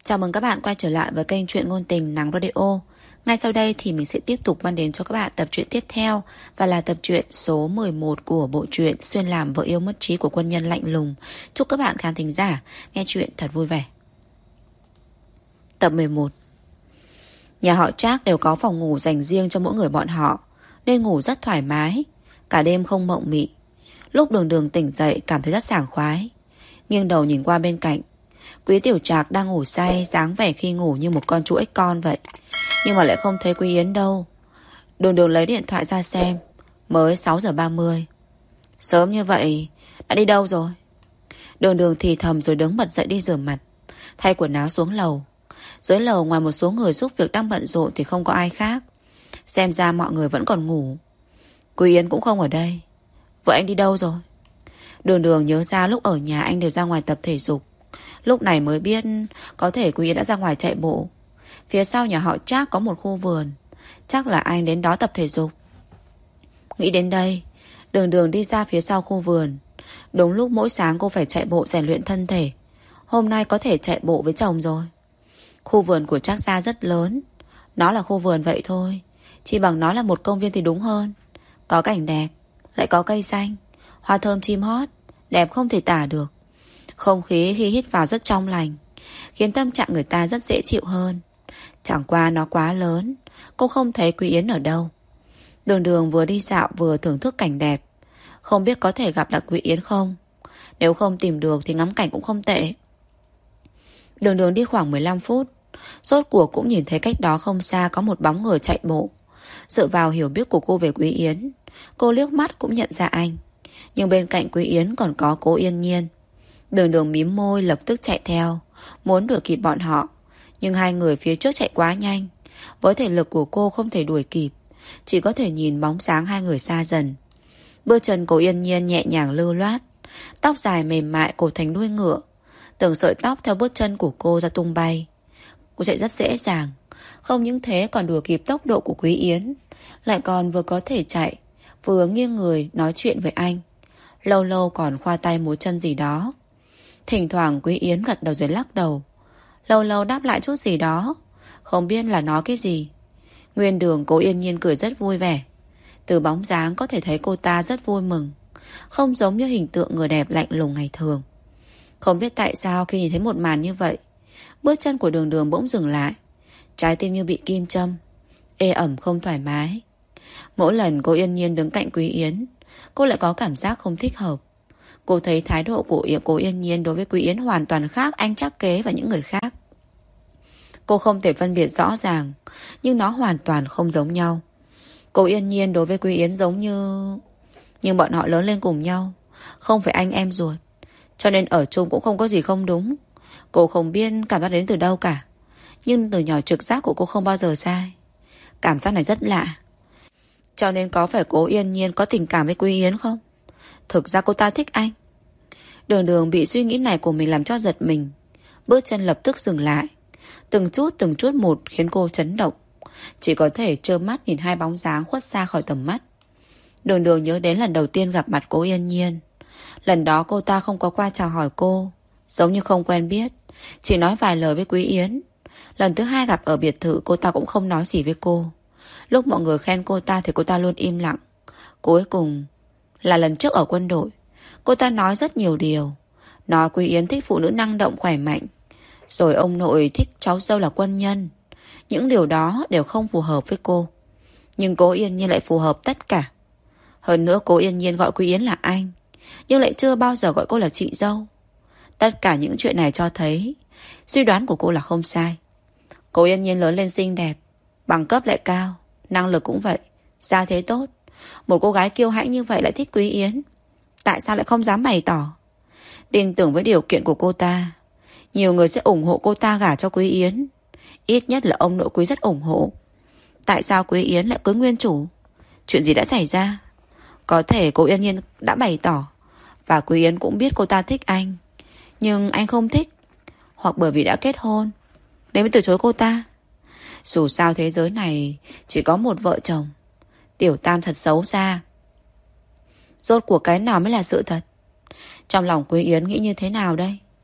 Chào mừng các bạn quay trở lại với kênh truyện ngôn tình Nắng Radio. Ngay sau đây thì mình sẽ tiếp tục mang đến cho các bạn tập truyện tiếp theo, và là tập truyện số 11 của bộ truyện Xuyên làm vợ yêu mất trí của quân nhân lạnh lùng. Chúc các bạn khán thính giả nghe truyện thật vui vẻ. Tập 11. Nhà họ Trác đều có phòng ngủ dành riêng cho mỗi người bọn họ, nên ngủ rất thoải mái, cả đêm không mộng mị. Lúc Đường Đường tỉnh dậy cảm thấy rất sảng khoái, nghiêng đầu nhìn qua bên cạnh, Quý Tiểu Trạc đang ngủ say, dáng vẻ khi ngủ như một con chú ếch con vậy. Nhưng mà lại không thấy Quý Yến đâu. Đường Đường lấy điện thoại ra xem, mới 6 giờ 30. Sớm như vậy đã đi đâu rồi? Đường Đường thì thầm rồi đứng bật dậy đi rửa mặt, thay quần áo xuống lầu. Dưới lầu ngoài một số người giúp việc đang bận rộn thì không có ai khác. Xem ra mọi người vẫn còn ngủ. Quý Yến cũng không ở đây. Vợ anh đi đâu rồi? Đường Đường nhớ ra lúc ở nhà anh đều ra ngoài tập thể dục. Lúc này mới biết có thể Quý Yến đã ra ngoài chạy bộ. Phía sau nhà họ Trác có một khu vườn, chắc là anh đến đó tập thể dục. Nghĩ đến đây, Đường Đường đi ra phía sau khu vườn. Đúng lúc mỗi sáng cô phải chạy bộ rèn luyện thân thể, hôm nay có thể chạy bộ với chồng rồi. Khu vườn của Trác gia rất lớn. Nó là khu vườn vậy thôi, chỉ bằng nó là một công viên thì đúng hơn. Có cảnh đẹp, lại có cây xanh, hoa thơm chim hót, đẹp không thể tả được. Không khí khi hít vào rất trong lành, khiến tâm trạng người ta rất dễ chịu hơn. Chẳng qua nó quá lớn, cô không thấy Quý Yến ở đâu. Đường Đường vừa đi dạo vừa thưởng thức cảnh đẹp. Không biết có thể gặp lại Quý Yến không. Nếu không tìm được thì ngắm cảnh cũng không tệ. Đường Đường đi khoảng 15 phút, rốt cuộc cũng nhìn thấy cách đó không xa có một bóng người chạy bộ. Dựa vào hiểu biết của cô về Quý Yến, cô liếc mắt cũng nhận ra anh. Nhưng bên cạnh Quý Yến còn có Cố Yên Nhiên. Đường Đường mím môi lập tức chạy theo, muốn đuổi kịp bọn họ. Nhưng hai người phía trước chạy quá nhanh, với thể lực của cô không thể đuổi kịp, chỉ có thể nhìn bóng dáng hai người xa dần. Bước chân Cố Yên Nhiên nhẹ nhàng lưu loát, tóc dài mềm mại cột thành đuôi ngựa. Từng sợi tóc theo bước chân của cô ra tung bay. Cô chạy rất dễ dàng, không những thế còn đuổi kịp tốc độ của Quý Yến, lại còn vừa có thể chạy, vừa nghiêng người nói chuyện với anh. Lâu lâu còn khoa tay múa chân gì đó. Thỉnh thoảng Quý Yến gật đầu rồi lắc đầu, lâu lâu đáp lại chút gì đó, không biết là nói cái gì. Nguyên đường Cố Yên Nhiên cười rất vui vẻ. Từ bóng dáng có thể thấy cô ta rất vui mừng, không giống như hình tượng người đẹp lạnh lùng ngày thường. Không biết tại sao khi nhìn thấy một màn như vậy, bước chân của Đường Đường bỗng dừng lại. Trái tim như bị kim châm, ê ẩm không thoải mái. Mỗi lần Cố Yên Nhiên đứng cạnh Quý Yến, cô lại có cảm giác không thích hợp. Cô thấy thái độ của Cố Yên Nhiên đối với Quý Yến hoàn toàn khác anh Trác Kế và những người khác. Cô không thể phân biệt rõ ràng, nhưng nó hoàn toàn không giống nhau. Cố Yên Nhiên đối với Quý Yến giống như... Nhưng bọn họ lớn lên cùng nhau, không phải anh em ruột, cho nên ở chung cũng không có gì không đúng. Cô không biết cảm giác đến từ đâu cả, nhưng từ nhỏ trực giác của cô không bao giờ sai. Cảm giác này rất lạ. Cho nên có phải Cố Yên Nhiên có tình cảm với Quý Yến không? Thực ra cô ta thích anh. Đường Đường bị suy nghĩ này của mình làm cho giật mình, bước chân lập tức dừng lại. Từng chút một khiến cô chấn động, chỉ có thể trơ mắt nhìn hai bóng dáng khuất xa khỏi tầm mắt. Đường Đường nhớ đến lần đầu tiên gặp mặt Cố Yên Nhiên. Lần đó cô ta không có qua chào hỏi cô, giống như không quen biết, chỉ nói vài lời với Quý Yến. Lần thứ hai gặp ở biệt thự, cô ta cũng không nói gì với cô. Lúc mọi người khen cô ta thì cô ta luôn im lặng. Cuối cùng là lần trước ở quân đội, cô ta nói rất nhiều điều. Nói Quý Yến thích phụ nữ năng động khỏe mạnh, rồi ông nội thích cháu dâu là quân nhân. Những điều đó đều không phù hợp với cô, nhưng Cố Yên Nhiên lại phù hợp tất cả. Hơn nữa Cố Yên Nhiên gọi Quý Yến là anh, nhưng lại chưa bao giờ gọi cô là chị dâu. Tất cả những chuyện này cho thấy suy đoán của cô là không sai. Cố Yên Nhiên lớn lên xinh đẹp, bằng cấp lại cao, năng lực cũng vậy, gia thế tốt. Một cô gái kiêu hãnh như vậy lại thích Quý Yến, tại sao lại không dám bày tỏ? Tin tưởng với điều kiện của cô ta, nhiều người sẽ ủng hộ cô ta gả cho Quý Yến. Ít nhất là ông nội Quý rất ủng hộ. Tại sao Quý Yến lại cưới nguyên chủ? Chuyện gì đã xảy ra? Có thể Cố Yên Nhiên đã bày tỏ, và Quý Yến cũng biết cô ta thích anh, nhưng anh không thích, hoặc bởi vì đã kết hôn nên mới từ chối cô ta. Dù sao thế giới này chỉ có một vợ chồng. Tiểu Tam thật xấu xa. Rốt cuộc cái nào mới là sự thật? Trong lòng Quý Yến nghĩ như thế nào đây?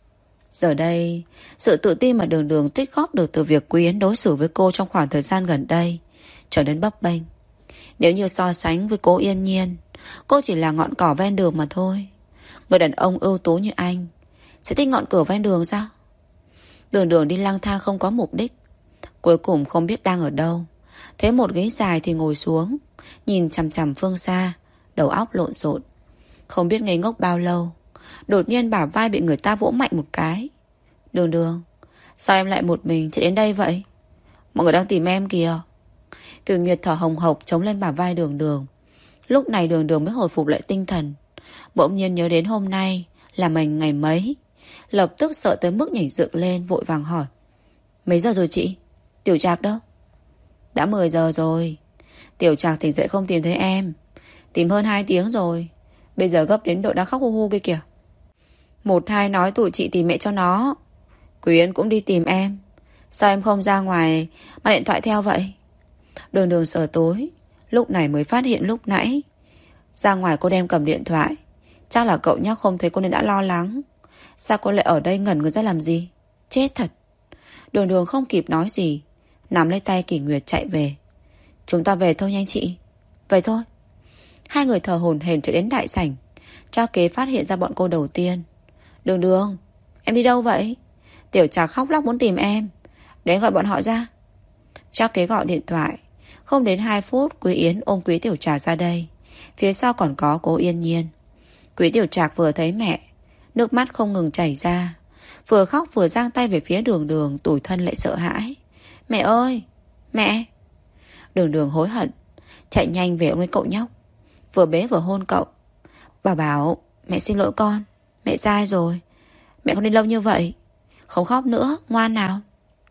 Giờ đây, sự tự tin mà Đường Đường tích góp được từ việc Quý Yến đối xử với cô trong khoảng thời gian gần đây trở nên bấp bênh. Nếu như so sánh với cô Yên Nhiên, cô chỉ là ngọn cỏ ven đường mà thôi. Người đàn ông ưu tú như anh sẽ thích ngọn cỏ ven đường sao? Đường Đường đi lang thang không có mục đích, cuối cùng không biết đang ở đâu. Thế một ghế dài thì ngồi xuống, nhìn chằm chằm phương xa, đầu óc lộn xộn. Không biết ngây ngốc bao lâu, đột nhiên bả vai bị người ta vỗ mạnh một cái. Đường Đường, sao em lại một mình chạy đến đây vậy? Mọi người đang tìm em kìa. Kiều Nguyệt thở hồng hộc chống lên bả vai Đường Đường. Lúc này Đường Đường mới hồi phục lại tinh thần. Bỗng nhiên nhớ đến hôm nay là mình ngày mấy, lập tức sợ tới mức nhảy dựng lên, vội vàng hỏi: mấy giờ rồi chị? Tiểu Trạc đâu? Đã 10 giờ rồi. Tiểu Trạc tỉnh dậy không tìm thấy em, tìm hơn 2 tiếng rồi. Bây giờ gấp đến độ đang khóc hu hu kia kìa. 1-2 nói tụi chị tìm mẹ cho nó. Quý Yến cũng đi tìm em. Sao em không ra ngoài mà điện thoại theo vậy? Đường Đường sờ tối, lúc này mới phát hiện lúc nãy ra ngoài cô đem cầm điện thoại. Chắc là cậu nhóc không thấy cô nên đã lo lắng. Sao cô lại ở đây ngẩn người ra làm gì? Chết thật. Đường Đường không kịp nói gì, nắm lấy tay Kỷ Nguyệt chạy về. Chúng ta về thôi nhanh chị. Vậy thôi. Hai người thở hổn hển chạy đến đại sảnh. Trác Kế phát hiện ra bọn cô đầu tiên. Đường Đường, em đi đâu vậy? Tiểu Trạc khóc lóc muốn tìm em, đến gọi bọn họ ra. Trác Kế gọi điện thoại. Không đến 2 phút, Quý Yến ôm Quý Tiểu Trạc ra đây. Phía sau còn có cô Yên Nhiên. Quý Tiểu Trạc vừa thấy mẹ, nước mắt không ngừng chảy ra, vừa khóc vừa giang tay về phía Đường Đường, tủi thân lại sợ hãi. Mẹ ơi, mẹ. Đường Đường hối hận, chạy nhanh về ôm lấy cậu nhóc, vừa bế vừa hôn cậu. Bà bảo: mẹ xin lỗi con, mẹ sai rồi, mẹ không nên lâu như vậy. Không khóc nữa, ngoan nào.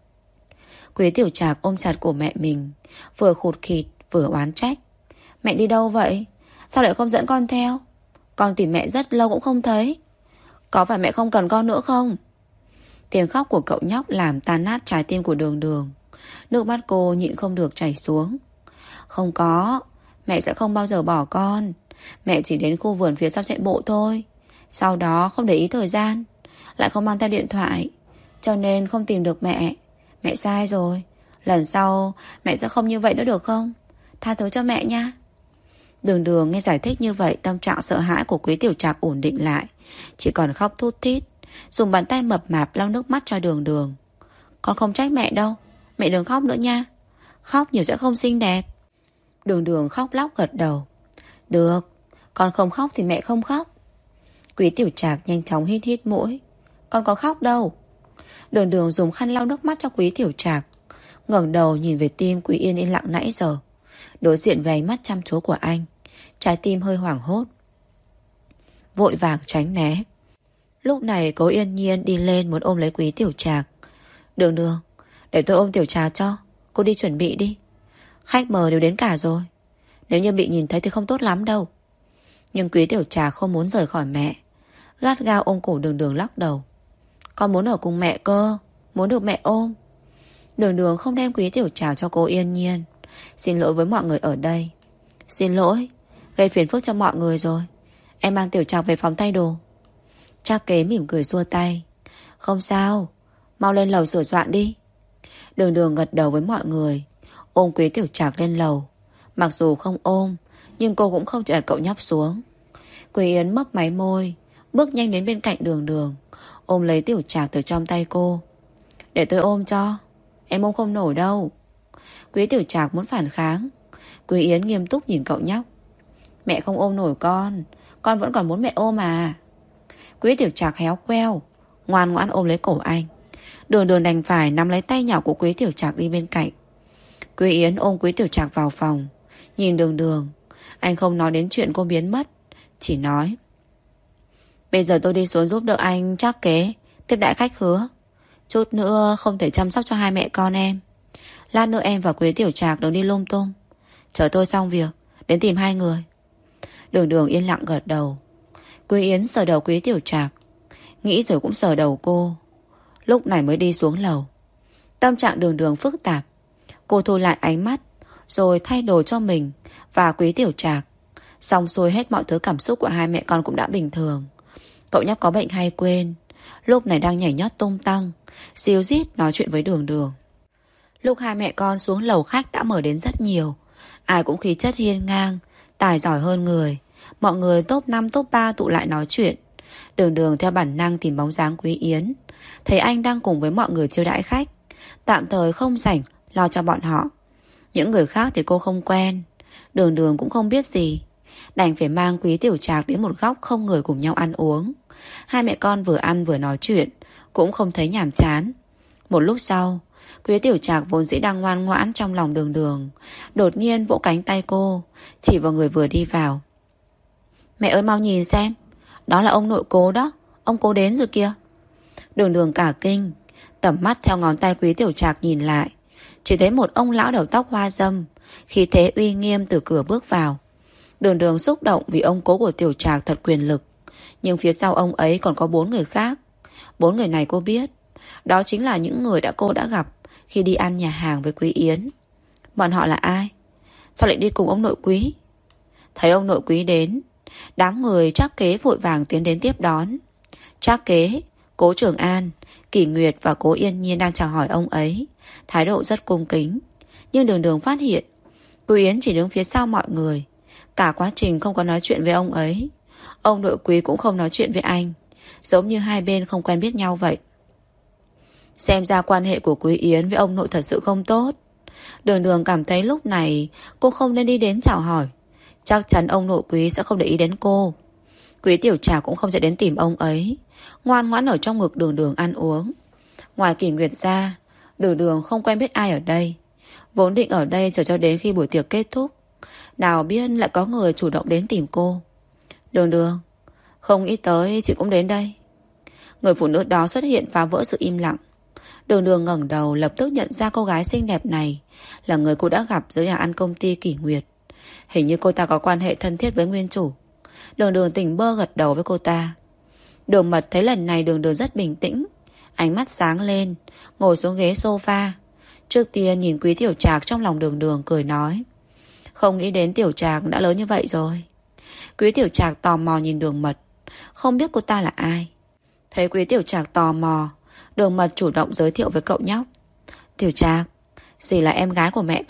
Quý Tiểu Trạc ôm chặt cổ mẹ mình, vừa khụt khịt vừa oán trách. Mẹ đi đâu vậy? Sao lại không dẫn con theo? Con tìm mẹ rất lâu cũng không thấy. Có phải mẹ không cần con nữa không? Tiếng khóc của cậu nhóc làm tan nát trái tim của Đường Đường. Nước mắt cô nhịn không được chảy xuống. Không có, mẹ sẽ không bao giờ bỏ con. Mẹ chỉ đến khu vườn phía sau chạy bộ thôi. Sau đó không để ý thời gian, lại không mang theo điện thoại, cho nên không tìm được mẹ. Mẹ sai rồi, lần sau mẹ sẽ không như vậy nữa được không? Tha thứ cho mẹ nha. Đường Đường nghe giải thích như vậy, tâm trạng sợ hãi của Quý Tiểu Trạc ổn định lại, chỉ còn khóc thút thít, dùng bàn tay mập mạp lau nước mắt cho Đường Đường. Con không trách mẹ đâu, mẹ đừng khóc nữa nha. Khóc nhiều sẽ không xinh đẹp. Đường Đường khóc lóc gật đầu. Được, con không khóc thì mẹ không khóc. Quý Tiểu Trạc nhanh chóng hít hít mũi. Con có khóc đâu. Đường Đường dùng khăn lau nước mắt cho Quý Tiểu Trạc, ngẩng đầu nhìn về tim Quý Yên yên lặng nãy giờ. Đối diện với ánh mắt chăm chú của anh, trái tim hơi hoảng hốt, vội vàng tránh né. Lúc này cô Yên Nhiên đi lên muốn ôm lấy Quý Tiểu Trạc. Đường Đường, để tôi ôm Tiểu Trạc cho, cô đi chuẩn bị đi. Khách mời đều đến cả rồi, nếu như bị nhìn thấy thì không tốt lắm đâu. Nhưng Quý Tiểu Trạc không muốn rời khỏi mẹ, gắt gao ôm cổ Đường Đường lắc đầu. Con muốn ở cùng mẹ cơ, muốn được mẹ ôm. Đường Đường không đem Quý Tiểu Trạc cho cô Yên Nhiên. Xin lỗi với mọi người ở đây. Xin lỗi, gây phiền phức cho mọi người rồi. Em mang Tiểu Trạc về phòng thay đồ. Trác Kế mỉm cười xua tay. Không sao, mau lên lầu sửa soạn đi. Đường Đường gật đầu với mọi người, ôm Quý Tiểu Trạc lên lầu. Mặc dù không ôm, nhưng cô cũng không chịu đặt cậu nhóc xuống. Quý Yến mấp máy môi, bước nhanh đến bên cạnh Đường Đường, ôm lấy Tiểu Trạc từ trong tay cô. Để tôi ôm cho, em ôm không nổi đâu. Quý Tiểu Trạc muốn phản kháng. Quý Yến nghiêm túc nhìn cậu nhóc. Mẹ không ôm nổi con vẫn còn muốn mẹ ôm mà. Quý Tiểu Trạc héo queo, ngoan ngoãn ôm lấy cổ anh. Đường Đường đành phải nắm lấy tay nhỏ của Quý Tiểu Trạc đi bên cạnh. Quý Yến ôm Quý Tiểu Trạc vào phòng, nhìn Đường Đường. Anh không nói đến chuyện cô biến mất, chỉ nói: bây giờ tôi đi xuống giúp đỡ anh Trác Kế tiếp đãi khách khứa. Chút nữa không thể chăm sóc cho hai mẹ con em. Lát nữa em và Quý Tiểu Trạc đừng đi lung tung, chờ tôi xong việc đến tìm hai người. Đường Đường yên lặng gật đầu. Quý Yến sờ đầu Quý Tiểu Trạc, nghĩ rồi cũng sờ đầu cô. Lúc này mới đi xuống lầu. Tâm trạng Đường Đường phức tạp. Cô thu lại ánh mắt, rồi thay đồ cho mình và Quý Tiểu Trạc. Xong xuôi hết mọi thứ, cảm xúc của hai mẹ con cũng đã bình thường. Cậu nhóc có bệnh hay quên, lúc này đang nhảy nhót tung tăng, ríu rít nói chuyện với Đường Đường. Lúc hai mẹ con xuống lầu khách đã mở đến rất nhiều. Ai cũng khí chất hiên ngang, tài giỏi hơn người. Mọi người top 5 top 3 tụ lại nói chuyện. Đường Đường theo bản năng tìm bóng dáng Quý Yến. Thấy anh đang cùng với mọi người chiêu đãi khách, tạm thời không rảnh lo cho bọn họ. Những người khác thì cô không quen, Đường Đường cũng không biết gì, đành phải mang Quý Tiểu Trạc đến một góc không người cùng nhau ăn uống. Hai mẹ con vừa ăn vừa nói chuyện, cũng không thấy nhàm chán. Một lúc sau, Quý Tiểu Trạc vốn dĩ đang ngoan ngoãn trong lòng Đường Đường, đột nhiên vỗ cánh tay cô, chỉ vào người vừa đi vào. Mẹ ơi, mau nhìn xem, đó là ông nội Cố đó, ông Cố đến rồi kìa. Đường Đường cả kinh, tầm mắt theo ngón tay Quý Tiểu Trạc nhìn lại, chỉ thấy một ông lão đầu tóc hoa râm, khí thế uy nghiêm từ cửa bước vào. Đường Đường xúc động vì ông Cố của Tiểu Trạc thật quyền lực, nhưng phía sau ông ấy còn có 4 người khác. 4 người này cô biết, đó chính là những người cô đã gặp khi đi ăn nhà hàng với Quý Yến. Bọn họ là ai? Sao lại đi cùng ông nội Quý? Thấy ông nội Quý đến, đám người Trác Kế vội vàng tiến đến tiếp đón. Trác Kế, Cố Trường An, Kỷ Nguyệt và Cố Yên Nhiên đang chào hỏi ông ấy, thái độ rất cung kính. Nhưng Đường Đường phát hiện Quý Yến chỉ đứng phía sau mọi người, cả quá trình không có nói chuyện với ông ấy. Ông nội Quý cũng không nói chuyện với anh, giống như hai bên không quen biết nhau vậy. Xem ra quan hệ của Quý Yến với ông nội thật sự không tốt. Đường Đường cảm thấy lúc này cô không nên đi đến chào hỏi. Chắc chắn ông nội Quý sẽ không để ý đến cô. Quý Tiểu Trà cũng không sẽ đến tìm ông ấy, ngoan ngoãn ở trong ngực Đường Đường ăn uống. Ngoài Kỷ Nguyệt ra, Đường Đường không quen biết ai ở đây. Vốn định ở đây chờ cho đến khi buổi tiệc kết thúc, nào biết lại có người chủ động đến tìm cô. Đường Đường, không nghĩ tới chị cũng đến đây. Người phụ nữ đó xuất hiện phá vỡ sự im lặng. Đường Đường ngẩng đầu lập tức nhận ra cô gái xinh đẹp này là người cô đã gặp dưới nhà ăn công ty Kỷ Nguyệt. Hình như cô ta có quan hệ thân thiết với nguyên chủ. Đường Đường tỉnh bơ gật đầu với cô ta. Đường Mật thấy lần này Đường Đường rất bình tĩnh, ánh mắt sáng lên, ngồi xuống ghế sofa. Trước tiên nhìn Quý Tiểu Trạc trong lòng Đường Đường, cười nói: không nghĩ đến Tiểu Trạc đã lớn như vậy rồi. Quý Tiểu Trạc tò mò nhìn Đường Mật, không biết cô ta là ai. Thấy Quý Tiểu Trạc tò mò, Đường Mật chủ động giới thiệu với cậu nhóc. Tiểu Trạc, dì là em gái của mẹ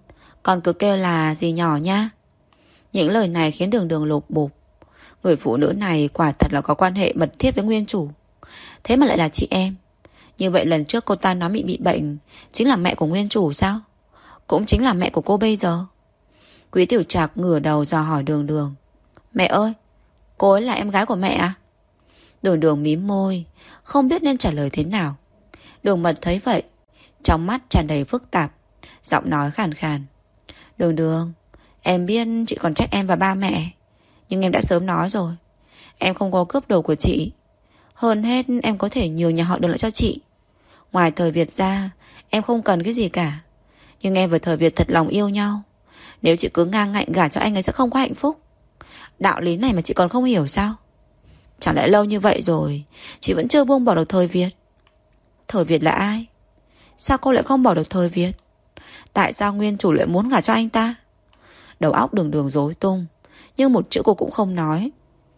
con cứ kêu là dì nhỏ nha. Những lời này khiến Đường Đường lột bột. Người phụ nữ này quả thật là có quan hệ mật thiết với nguyên chủ, thế mà lại là chị em. Như vậy lần trước cô ta nói bị bệnh chính là mẹ của nguyên chủ sao? Cũng chính là mẹ của cô bây giờ. Quý Tiểu Trạc ngửa đầu dò hỏi Đường Đường: mẹ ơi, cô ấy là em gái của mẹ à? Đường Đường mím môi, không biết nên trả lời thế nào. Đường Mật thấy vậy, trong mắt tràn đầy phức tạp, giọng nói khàn khàn: Đường Đường, em biết chị còn trách em và ba mẹ, nhưng em đã sớm nói rồi, em không có cướp đồ của chị. Hơn hết em có thể nhường nhà họ Đường lại cho chị. Ngoài Thời Việt ra, em không cần cái gì cả. Nhưng em và Thời Việt thật lòng yêu nhau. Nếu chị cứ ngang ngạnh gả cho anh ấy sẽ không có hạnh phúc. Đạo lý này mà chị còn không hiểu sao? Chẳng lẽ lâu như vậy rồi chị vẫn chưa buông bỏ được Thời Việt? Thời Việt là ai? Sao cô lại không bỏ được Thời Việt? Tại sao nguyên chủ lại muốn gả cho anh ta? Đầu óc Đường Đường rối tung, nhưng một chữ cô cũng không nói.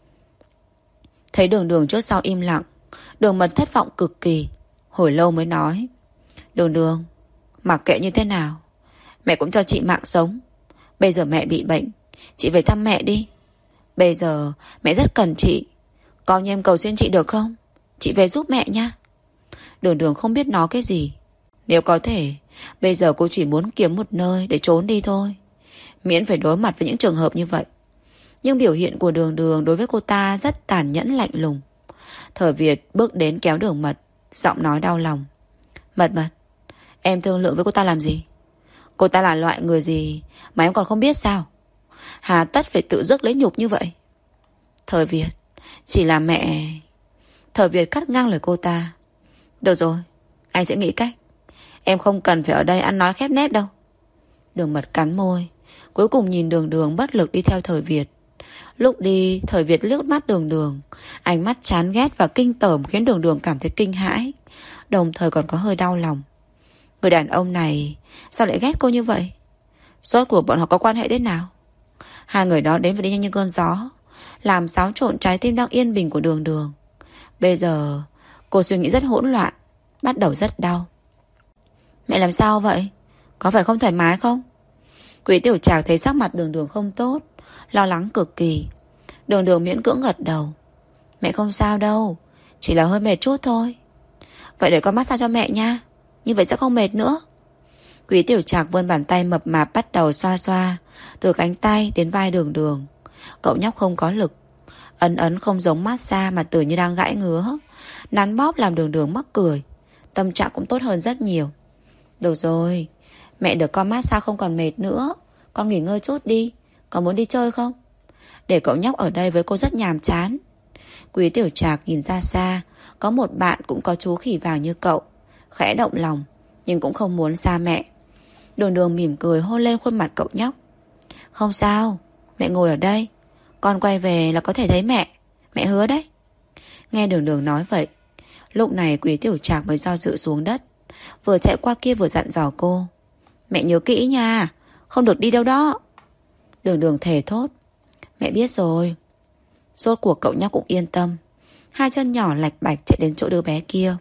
Thấy Đường Đường trước sau im lặng, Đường Mật thất vọng cực kỳ, hồi lâu mới nói: Đường Đường, mặc kệ như thế nào, mẹ cũng cho chị mạng sống. Bây giờ mẹ bị bệnh, chị về thăm mẹ đi. Bây giờ mẹ rất cần chị, coi như em cầu xin chị được không? Chị về giúp mẹ nha. Đường Đường không biết nói cái gì. Nếu có thể, bây giờ cô chỉ muốn kiếm một nơi để trốn đi thôi, miễn phải đối mặt với những trường hợp như vậy. Nhưng biểu hiện của Đường Đường đối với cô ta rất tàn nhẫn lạnh lùng. Thời Việt bước đến kéo Đường Mật, giọng nói đau lòng: Mật Mật, em thương lượng với cô ta làm gì? Cô ta là loại người gì mà em còn không biết sao? Hà tất phải tự dứt lấy nhục như vậy? Thời Việt, chỉ là mẹ... Thời Việt cắt ngang lời cô ta: Được rồi, anh sẽ nghĩ cách. Em không cần phải ở đây ăn nói khép nép đâu. Đường Mật cắn môi, cuối cùng nhìn Đường Đường bất lực đi theo Thời Việt. Lúc đi, Thời Việt liếc mắt Đường Đường, ánh mắt chán ghét và kinh tởm khiến Đường Đường cảm thấy kinh hãi, đồng thời còn có hơi đau lòng. Người đàn ông này sao lại ghét cô như vậy? Rốt cuộc bọn họ có quan hệ thế nào? Hai người đó đến và đi nhanh như cơn gió, làm xáo trộn trái tim đang yên bình của Đường Đường. Bây giờ Cô suy nghĩ rất hỗn loạn, bắt đầu rất đau. Mẹ làm sao vậy? Có phải không thoải mái không? Quý Tiểu Trạc thấy sắc mặt Đường Đường không tốt, lo lắng cực kỳ. Đường Đường miễn cưỡng gật đầu. Mẹ không sao đâu, chỉ là hơi mệt chút thôi. Vậy để con massage cho mẹ nha, như vậy sẽ không mệt nữa. Quý Tiểu Trạc vươn bàn tay mập mạp bắt đầu xoa xoa, từ cánh tay đến vai Đường Đường. Cậu nhóc không có lực, ấn ấn không giống massage mà tưởng như đang gãi ngứa. Nắn bóp làm Đường Đường mắc cười. Tâm trạng cũng tốt hơn rất nhiều. Được rồi, mẹ được con massage không còn mệt nữa. Con nghỉ ngơi chút đi. Con muốn đi chơi không? Để cậu nhóc ở đây với cô rất nhàm chán. Quý Tiểu Trạc nhìn ra xa, có một bạn cũng có chú khỉ vàng như cậu. Khẽ động lòng, nhưng cũng không muốn xa mẹ. Đường Đường mỉm cười hôn lên khuôn mặt cậu nhóc. Không sao, mẹ ngồi ở đây. Con quay về là có thể thấy mẹ. Mẹ hứa đấy. Nghe Đường Đường nói vậy, lúc này Quý Tiểu Trạc mới do dự xuống đất, vừa chạy qua kia vừa dặn dò cô. Mẹ nhớ kỹ nha, không được đi đâu đó. Đường Đường thề thốt. Mẹ biết rồi. Rốt cuộc cậu nhóc cũng yên tâm, hai chân nhỏ lạch bạch chạy đến chỗ đứa bé kia.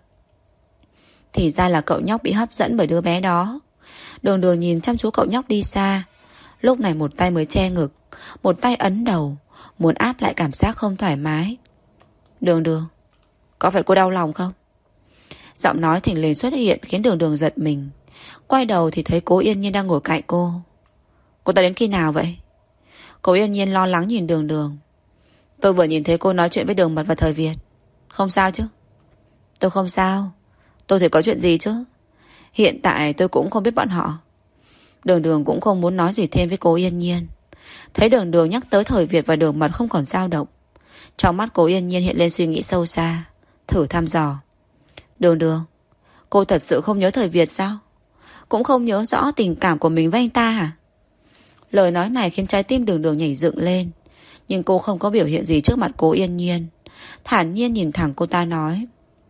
Thì ra là cậu nhóc bị hấp dẫn bởi đứa bé đó. Đường Đường nhìn chăm chú cậu nhóc đi xa. Lúc này một tay mới che ngực, một tay ấn đầu, muốn áp lại cảm giác không thoải mái. Đường Đường, có phải cô đau lòng không? Giọng nói thình lình xuất hiện khiến Đường Đường giật mình. Quay đầu thì thấy Cố Yên Nhiên đang ngồi cạnh cô. Cô ta đến khi nào vậy? Cố Yên Nhiên lo lắng nhìn Đường Đường. Tôi vừa nhìn thấy cô nói chuyện với Đường Mật và Thời Việt. Không sao chứ? Tôi không sao. Tôi thì có chuyện gì chứ? Hiện tại tôi cũng không biết bọn họ. Đường Đường cũng không muốn nói gì thêm với Cố Yên Nhiên. Thấy Đường Đường nhắc tới Thời Việt và Đường Mật không còn dao động. Trong mắt Cố Yên Nhiên hiện lên suy nghĩ sâu xa, thử thăm dò. Đường Đường, cô thật sự không nhớ Thời Việt sao? Cũng không nhớ rõ tình cảm của mình với anh ta hả? Lời nói này khiến trái tim Đường Đường nhảy dựng lên. Nhưng cô không có biểu hiện gì trước mặt Cố Yên Nhiên. Thản nhiên nhìn thẳng cô ta nói.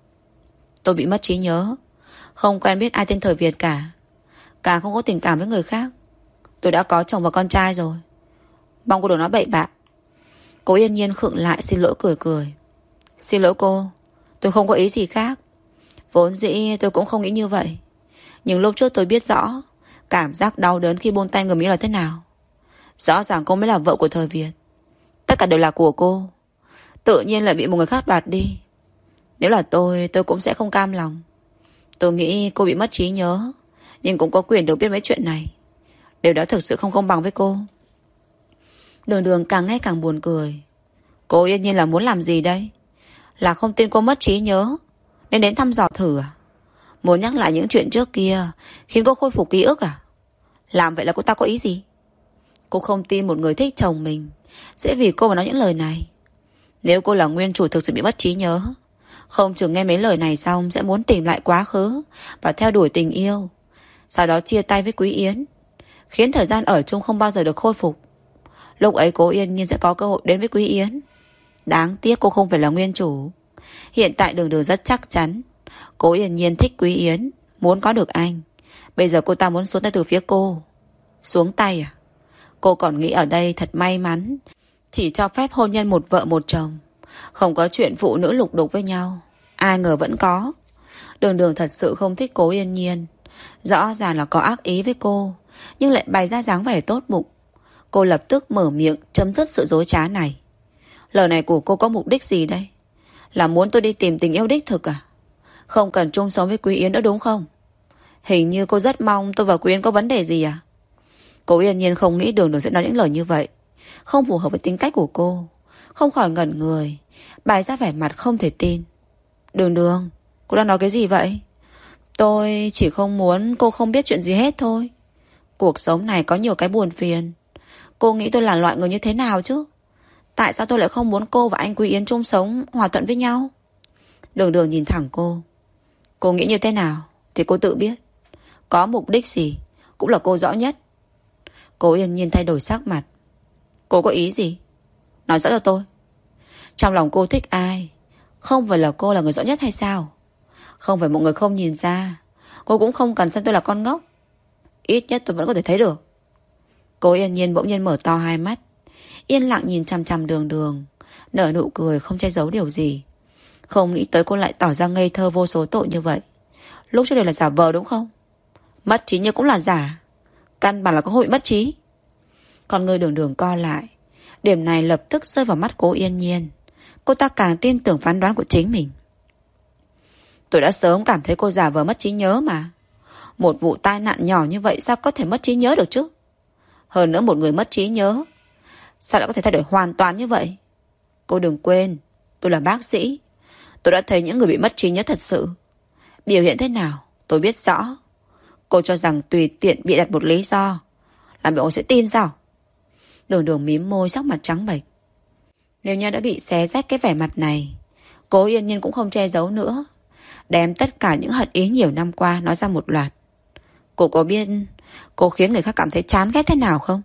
Tôi bị mất trí nhớ, không quen biết ai tên Thời Việt cả. Càng không có tình cảm với người khác. Tôi đã có chồng và con trai rồi. Mong cô đừng nói bậy bạ. Cố Yên Nhiên khựng lại xin lỗi cười cười. Xin lỗi cô, tôi không có ý gì khác. Vốn dĩ tôi cũng không nghĩ như vậy. Nhưng lúc trước tôi biết rõ cảm giác đau đớn khi buông tay người Mỹ là thế nào. Rõ ràng cô mới là vợ của Thời Việt. Tất cả đều là của cô. Tự nhiên lại bị một người khác đoạt đi. Nếu là tôi cũng sẽ không cam lòng. Tôi nghĩ cô bị mất trí nhớ, nhưng cũng có quyền được biết mấy chuyện này. Điều đó thực sự không công bằng với cô. Đường Đường càng nghe càng buồn cười. Cô Yên Nhiên là muốn làm gì đây? Là không tin cô mất trí nhớ nên đến thăm dò thử à? Muốn nhắc lại những chuyện trước kia khiến cô khôi phục ký ức à? Làm vậy là cô ta có ý gì? Cô không tin một người thích chồng mình sẽ vì cô mà nói những lời này. Nếu cô là nguyên chủ thực sự bị mất trí nhớ, không chừng nghe mấy lời này xong sẽ muốn tìm lại quá khứ và theo đuổi tình yêu, sau đó chia tay với Quý Yến, khiến thời gian ở chung không bao giờ được khôi phục. Lúc ấy Cố Yên Nhiên sẽ có cơ hội đến với Quý Yến. Đáng tiếc cô không phải là nguyên chủ. Hiện tại Đường Đường rất chắc chắn Cố Yên Nhiên thích Quý Yến, muốn có được anh. Bây giờ cô ta muốn xuống tay từ phía cô. Xuống tay à? Cô còn nghĩ ở đây thật may mắn, chỉ cho phép hôn nhân một vợ một chồng, không có chuyện phụ nữ lục đục với nhau. Ai ngờ vẫn có. Đường Đường thật sự không thích Cố Yên Nhiên. Rõ ràng là có ác ý với cô, nhưng lại bày ra dáng vẻ tốt bụng. Cô lập tức mở miệng chấm dứt sự dối trá này. Lời này của cô có mục đích gì đây? Là muốn tôi đi tìm tình yêu đích thực à? Không cần chung sống với Quý Yến nữa đúng không? Hình như cô rất mong tôi và Quý Yến có vấn đề gì à? Cố Yên Nhiên không nghĩ Đường Đường sẽ nói những lời như vậy, không phù hợp với tính cách của cô. Không khỏi ngẩn người, bày ra vẻ mặt không thể tin. Đường Đường, cô đang nói cái gì vậy? Tôi chỉ không muốn cô không biết chuyện gì hết thôi. Cuộc sống này có nhiều cái buồn phiền. Cô nghĩ tôi là loại người như thế nào chứ? Tại sao tôi lại không muốn cô và anh Quý Yến chung sống hòa thuận với nhau? Đường Đường nhìn thẳng cô. Cô nghĩ như thế nào thì cô tự biết. Có mục đích gì cũng là cô rõ nhất. Cố Yên Nhiên thay đổi sắc mặt. Cô có ý gì? Nói rõ cho tôi. Trong lòng cô thích ai? Không phải là cô là người rõ nhất hay sao? Không phải một người không nhìn ra. Cô cũng không cần xem tôi là con ngốc. Ít nhất tôi vẫn có thể thấy được. Cố Yên Nhiên bỗng nhiên mở to hai mắt, yên lặng nhìn chằm chằm Đường Đường, nở nụ cười không che giấu điều gì. Không nghĩ tới cô lại tỏ ra ngây thơ vô số tội như vậy. Lúc trước đều là giả vờ đúng không? Mất trí nhớ cũng là giả. Căn bản là có hội mất trí. Còn người Đường Đường co lại. Điểm này lập tức rơi vào mắt Cố Yên Nhiên. Cô ta càng tin tưởng phán đoán của chính mình. Tôi đã sớm cảm thấy cô giả vờ mất trí nhớ mà. Một vụ tai nạn nhỏ như vậy sao có thể mất trí nhớ được chứ? Hơn nữa một người mất trí nhớ sao lại có thể thay đổi hoàn toàn như vậy? Cô đừng quên, tôi là bác sĩ. Tôi đã thấy những người bị mất trí nhớ thật sự. Biểu hiện thế nào tôi biết rõ. Cô cho rằng tùy tiện bịa đặt một lý do làm bộ sẽ tin sao? Đường Đường mím môi, sắc mặt trắng bệch. Nếu như đã bị xé rách cái vẻ mặt này, Cố Yên Nhiên cũng không che giấu nữa, đem tất cả những hận ý nhiều năm qua nói ra một loạt. Cô có biết cô khiến người khác cảm thấy chán ghét thế nào không?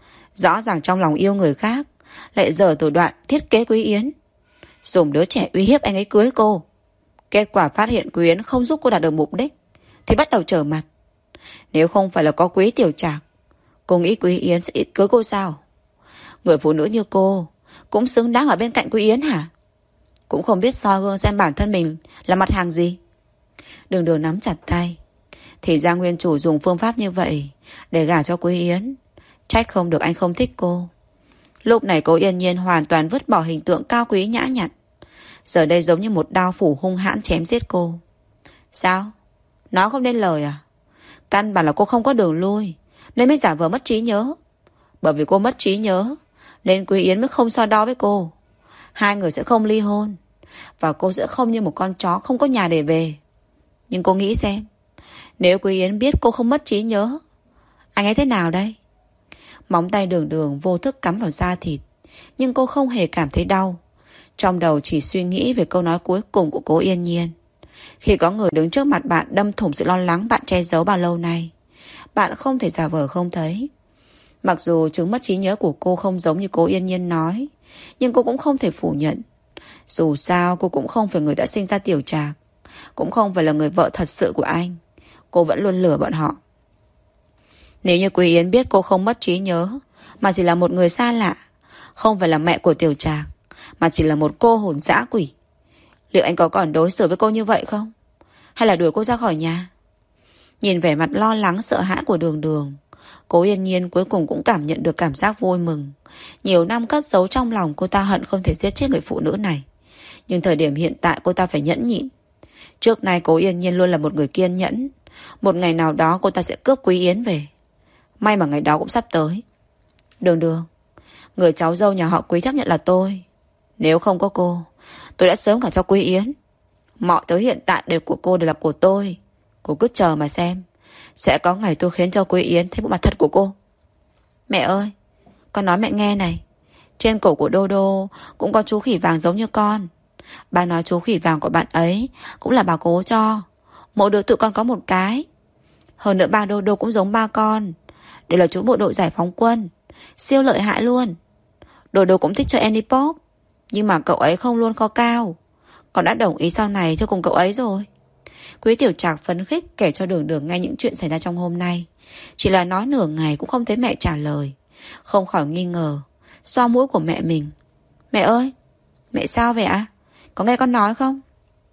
Rõ ràng trong lòng yêu người khác, lại dở thủ đoạn thiết kế Quý Yến, dùng đứa trẻ uy hiếp anh ấy cưới cô. Kết quả phát hiện Quý Yến không giúp cô đạt được mục đích, thì bắt đầu trở mặt. Nếu không phải là có Quý Tiểu Trạc, cô nghĩ Quý Yến sẽ cưới cô sao? Người phụ nữ như cô cũng xứng đáng ở bên cạnh Quý Yến hả? Cũng không biết soi gương xem bản thân mình là mặt hàng gì. Đường Đường nắm chặt tay. Thì ra nguyên chủ dùng phương pháp như vậy để gả cho Quý Yến. Trách không được anh không thích cô. Lúc này Cố Yên Nhiên hoàn toàn vứt bỏ hình tượng cao quý nhã nhặn, giờ đây giống như một đao phủ hung hãn chém giết cô. Sao? Nói không nên lời à? Căn bản là cô không có đường lui, nên mới giả vờ mất trí nhớ. Bởi vì cô mất trí nhớ nên Quý Yến mới không so đo với cô. Hai người sẽ không ly hôn, và cô sẽ không như một con chó không có nhà để về. Nhưng cô nghĩ xem, nếu Quý Yến biết cô không mất trí nhớ, anh ấy thế nào đây? Móng tay Đường Đường vô thức cắm vào da thịt, nhưng cô không hề cảm thấy đau. Trong đầu chỉ suy nghĩ về câu nói cuối cùng của Cố Yên Nhiên. Khi có người đứng trước mặt bạn đâm thủng sự lo lắng bạn che giấu bao lâu nay, bạn không thể giả vờ không thấy. Mặc dù chứng mất trí nhớ của cô không giống như Cố Yên Nhiên nói, nhưng cô cũng không thể phủ nhận. Dù sao cô cũng không phải người đã sinh ra Tiểu Trạc, cũng không phải là người vợ thật sự của anh. Cô vẫn luôn lừa bọn họ. Nếu như Quý Yến biết cô không mất trí nhớ, mà chỉ là một người xa lạ, không phải là mẹ của Tiểu Trạc, mà chỉ là một cô hồn dã quỷ, liệu anh có còn đối xử với cô như vậy không? Hay là đuổi cô ra khỏi nhà? Nhìn vẻ mặt lo lắng sợ hãi của Đường Đường, Cố Yên Nhiên cuối cùng cũng cảm nhận được cảm giác vui mừng. Nhiều năm cất giấu trong lòng, cô ta hận không thể giết chết người phụ nữ này. Nhưng thời điểm hiện tại cô ta phải nhẫn nhịn. Trước nay Cố Yên Nhiên luôn là một người kiên nhẫn. Một ngày nào đó cô ta sẽ cướp Quý Yến về. May mà ngày đó cũng sắp tới. Đường Đường, người cháu dâu nhà họ Quý chấp nhận là tôi. Nếu không có cô, tôi đã sớm gả cho Quý Yến. Mọi thứ hiện tại đều của cô đều là của tôi. Cô cứ chờ mà xem, sẽ có ngày tôi khiến cho Quý Yến thấy bộ mặt thật của cô. Mẹ ơi, con nói mẹ nghe này. Trên cổ của Đô Đô cũng có chú khỉ vàng giống như con. Bà nói chú khỉ vàng của bạn ấy cũng là bà cố cho. Mỗi đứa tụi con có một cái. Hơn nữa ba Đô Đô cũng giống ba con, đều là chú bộ đội giải phóng quân, siêu lợi hại luôn. Đô Đô cũng thích chơi Annie Pop, nhưng mà cậu ấy không luôn kho cao. Con đã đồng ý sau này chơi cùng cậu ấy rồi. Quý Tiểu Trạc phấn khích kể cho Đường Đường nghe những chuyện xảy ra trong hôm nay. Chỉ là nói nửa ngày cũng không thấy mẹ trả lời. Không khỏi nghi ngờ, xoa mũi của mẹ mình. Mẹ ơi, mẹ sao vậy ạ? Có nghe con nói không?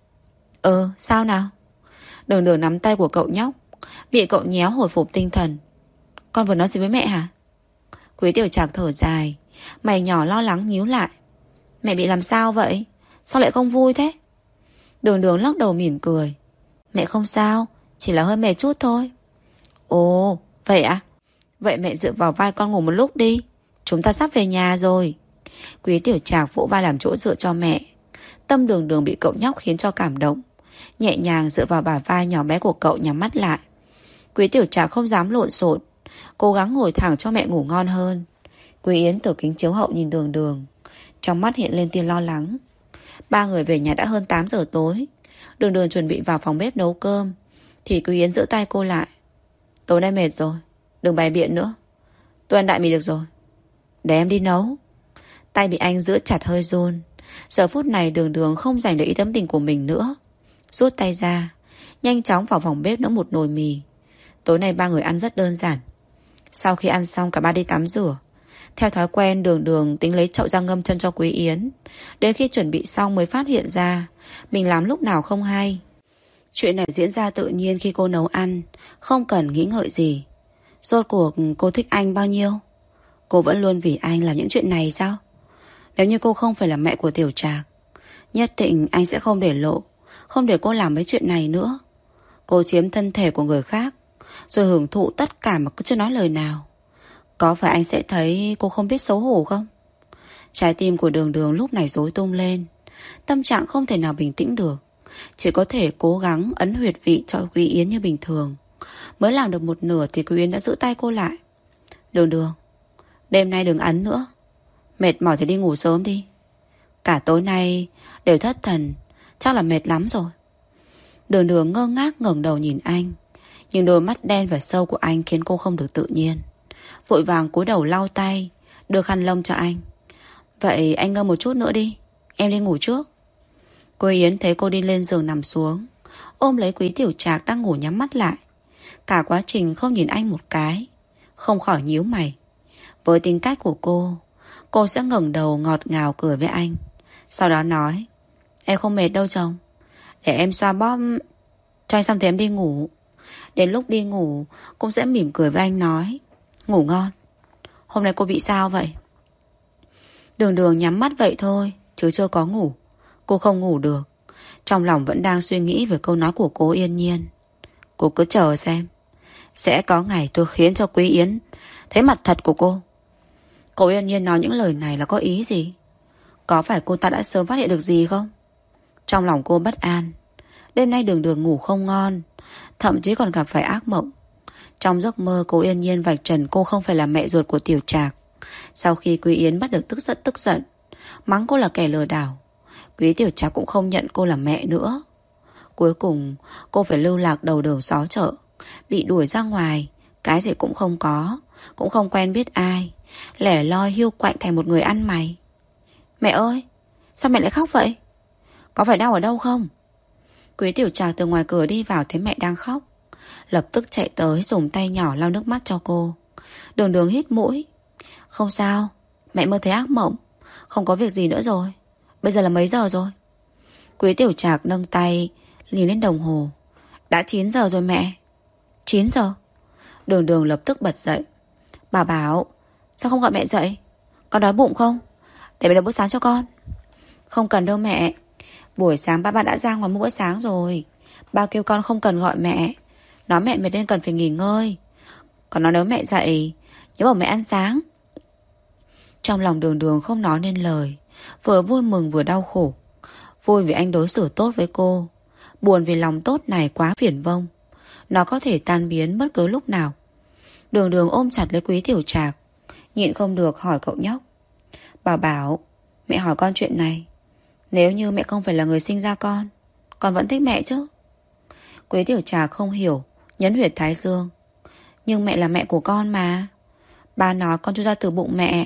Sao nào? Đường Đường nắm tay của cậu nhóc, bị cậu nhéo hồi phục tinh thần. Con vừa nói gì với mẹ hả? Quý Tiểu Trạc thở dài, mày nhỏ lo lắng nhíu lại. Mẹ bị làm sao vậy? Sao lại không vui thế? Đường Đường lắc đầu mỉm cười. Mẹ không sao, chỉ là hơi mệt chút thôi. Ồ, vậy à? Vậy mẹ dựa vào vai con ngủ một lúc đi, chúng ta sắp về nhà rồi. Quý Tiểu Trạc vỗ vai làm chỗ dựa cho mẹ. Tâm Đường Đường bị cậu nhóc khiến cho cảm động, nhẹ nhàng dựa vào bả vai nhỏ bé của cậu, nhắm mắt lại. Quý Tiểu Trạc không dám lộn xộn, cố gắng ngồi thẳng cho mẹ ngủ ngon hơn. Quý Yến từ kính chiếu hậu nhìn Đường Đường, trong mắt hiện lên tia lo lắng. Ba người về nhà đã hơn 8 giờ tối. Đường Đường chuẩn bị vào phòng bếp nấu cơm, thì Quý Yến giữ tay cô lại. Tối nay mệt rồi, đừng bày biện nữa. Tôi ăn đại mì được rồi, để em đi nấu. Tay bị anh giữ chặt hơi run. Giờ phút này Đường Đường không dành để ý tấm tình của mình nữa, rút tay ra, nhanh chóng vào phòng bếp nấu một nồi mì. Tối nay ba người ăn rất đơn giản. Sau khi ăn xong cả ba đi tắm rửa. Theo thói quen, Đường Đường tính lấy chậu ra ngâm chân cho Quý Yến. Đến khi chuẩn bị xong mới phát hiện ra mình làm lúc nào không hay. Chuyện này diễn ra tự nhiên khi cô nấu ăn, không cần nghĩ ngợi gì. Rốt cuộc cô thích anh bao nhiêu? Cô vẫn luôn vì anh làm những chuyện này sao? Nếu như cô không phải là mẹ của Tiểu Trạc, nhất định anh sẽ không để lộ, không để cô làm mấy chuyện này nữa. Cô chiếm thân thể của người khác, rồi hưởng thụ tất cả mà cứ chưa nói lời nào. Có phải anh sẽ thấy cô không biết xấu hổ không? Trái tim của Đường Đường lúc này rối tung lên. Tâm trạng không thể nào bình tĩnh được. Chỉ có thể cố gắng ấn huyệt vị cho Quý Yến như bình thường. Mới làm được một nửa thì Quý Yến đã giữ tay cô lại. Đường Đường, đêm nay đừng ấn nữa. Mệt mỏi thì đi ngủ sớm đi. Cả tối nay đều thất thần, chắc là mệt lắm rồi. Đường Đường ngơ ngác ngẩng đầu nhìn anh, nhưng đôi mắt đen và sâu của anh khiến cô không được tự nhiên. Vội vàng cúi đầu lau tay, đưa khăn lông cho anh. Vậy anh ngâm một chút nữa đi, em đi ngủ trước. Cô Yến thấy cô đi lên giường nằm xuống, ôm lấy Quý Tiểu Trạc đang ngủ nhắm mắt lại. Cả quá trình không nhìn anh một cái, không khỏi nhíu mày. Với tính cách của cô sẽ ngẩng đầu ngọt ngào cười với anh. Sau đó nói, em không mệt đâu chồng, để em xoa bóp cho anh xong thì em đi ngủ. Đến lúc đi ngủ cũng sẽ mỉm cười với anh nói, ngủ ngon. Hôm nay cô bị sao vậy? Đường Đường nhắm mắt vậy thôi, chứ chưa có ngủ. Cô không ngủ được, trong lòng vẫn đang suy nghĩ về câu nói của cô Yên Nhiên. Cô cứ chờ xem, sẽ có ngày tôi khiến cho Quý Yến thấy mặt thật của cô. Cô Yên Nhiên nói những lời này là có ý gì? Có phải cô ta đã sớm phát hiện được gì không? Trong lòng cô bất an. Đêm nay Đường Đường ngủ không ngon, thậm chí còn gặp phải ác mộng. Trong giấc mơ cô Yên Nhiên vạch trần cô không phải là mẹ ruột của Tiểu Trạc. Sau khi Quý Yến bắt được tức giận, mắng cô là kẻ lừa đảo. Quý Tiểu Trạc cũng không nhận cô là mẹ nữa. Cuối cùng cô phải lưu lạc đầu đường xó chợ, bị đuổi ra ngoài, cái gì cũng không có, cũng không quen biết ai, lẻ loi hiu quạnh thành một người ăn mày. Mẹ ơi, sao mẹ lại khóc vậy? Có phải đau ở đâu không? Quý Tiểu Trạc từ ngoài cửa đi vào thấy mẹ đang khóc, lập tức chạy tới dùng tay nhỏ lau nước mắt cho cô. Đường Đường hít mũi. Không sao, mẹ mơ thấy ác mộng, không có việc gì nữa rồi. Bây giờ là mấy giờ rồi? Quý Tiểu Trạc nâng tay nhìn lên đồng hồ. Đã 9 giờ rồi mẹ. 9 giờ? Đường Đường lập tức bật dậy. Bảo Bảo, sao không gọi mẹ dậy? Con đói bụng không? Để mẹ nấu bữa sáng cho con. Không cần đâu mẹ, buổi sáng ba đã ra ngoài mua bữa sáng rồi. Ba kêu con không cần gọi mẹ, nói mẹ mệt nên cần phải nghỉ ngơi. Còn nói nếu mẹ dậy nhớ bảo mẹ ăn sáng. Trong lòng Đường Đường không nói nên lời, vừa vui mừng vừa đau khổ. Vui vì anh đối xử tốt với cô, buồn vì lòng tốt này quá viển vông, nó có thể tan biến bất cứ lúc nào. Đường Đường ôm chặt lấy Quý Tiểu Trạc, nhịn không được hỏi cậu nhóc. Bảo Bảo, mẹ hỏi con chuyện này, nếu như mẹ không phải là người sinh ra con vẫn thích mẹ chứ? Quý Tiểu Trạc không hiểu, nhấn huyệt thái dương. Nhưng mẹ là mẹ của con mà. Ba nói con chui ra từ bụng mẹ.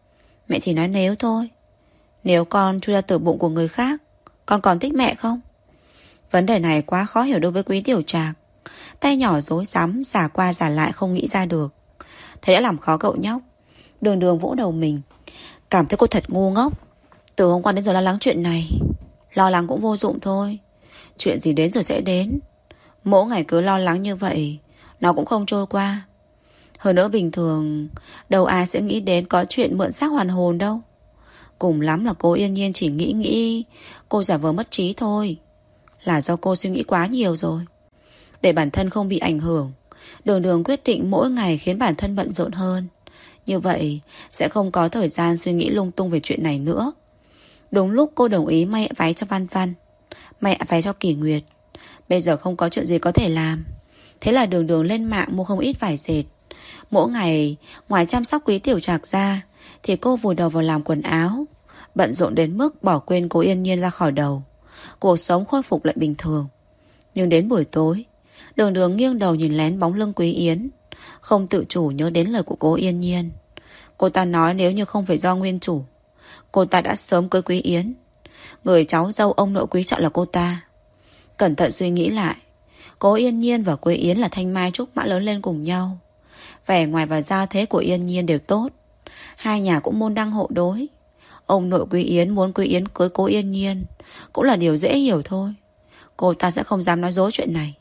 Mẹ chỉ nói nếu thôi. Nếu con chui ra từ bụng của người khác, con còn thích mẹ không? Vấn đề này quá khó hiểu đối với Quý Tiểu Trạc. Tay nhỏ rối rắm, giả qua giả lại không nghĩ ra được. Thế đã làm khó cậu nhóc. Đường Đường vỗ đầu mình, cảm thấy cô thật ngu ngốc. Từ hôm qua đến giờ lo lắng chuyện này, lo lắng cũng vô dụng thôi. Chuyện gì đến rồi sẽ đến. Mỗi ngày cứ lo lắng như vậy, nó cũng không trôi qua. Hơn nữa bình thường đâu ai sẽ nghĩ đến có chuyện mượn xác hoàn hồn đâu. Cùng lắm là cô Yên Nhiên chỉ nghĩ cô giả vờ mất trí thôi. Là do cô suy nghĩ quá nhiều rồi. Để bản thân không bị ảnh hưởng, Đường Đường quyết định mỗi ngày khiến bản thân bận rộn hơn. Như vậy sẽ không có thời gian suy nghĩ lung tung về chuyện này nữa. Đúng lúc cô đồng ý may váy cho Văn Văn, may váy cho Kỷ Nguyệt. Bây giờ không có chuyện gì có thể làm. Thế là Đường Đường lên mạng mua không ít vải dệt. Mỗi ngày ngoài chăm sóc Quý Tiểu Trạc ra thì cô vùi đầu vào làm quần áo, bận rộn đến mức bỏ quên cô Yên Nhiên ra khỏi đầu. Cuộc sống khôi phục lại bình thường. Nhưng đến buổi tối, Đường Đường nghiêng đầu nhìn lén bóng lưng Quý Yến, không tự chủ nhớ đến lời của cô Yên Nhiên. Cô ta nói nếu như không phải do nguyên chủ, cô ta đã sớm cưới Quý Yến. Người cháu dâu ông nội Quý chọn là cô ta. Cẩn thận suy nghĩ lại, cô Yên Nhiên và Quý Yến là thanh mai trúc mã lớn lên cùng nhau. Vẻ ngoài và gia thế của Yên Nhiên đều tốt, Hai nhà cũng môn đăng hộ đối. Ông nội Quý Yến muốn Quý Yến cưới cô Yên Nhiên cũng là điều dễ hiểu thôi. Cô ta sẽ không dám nói dối chuyện này.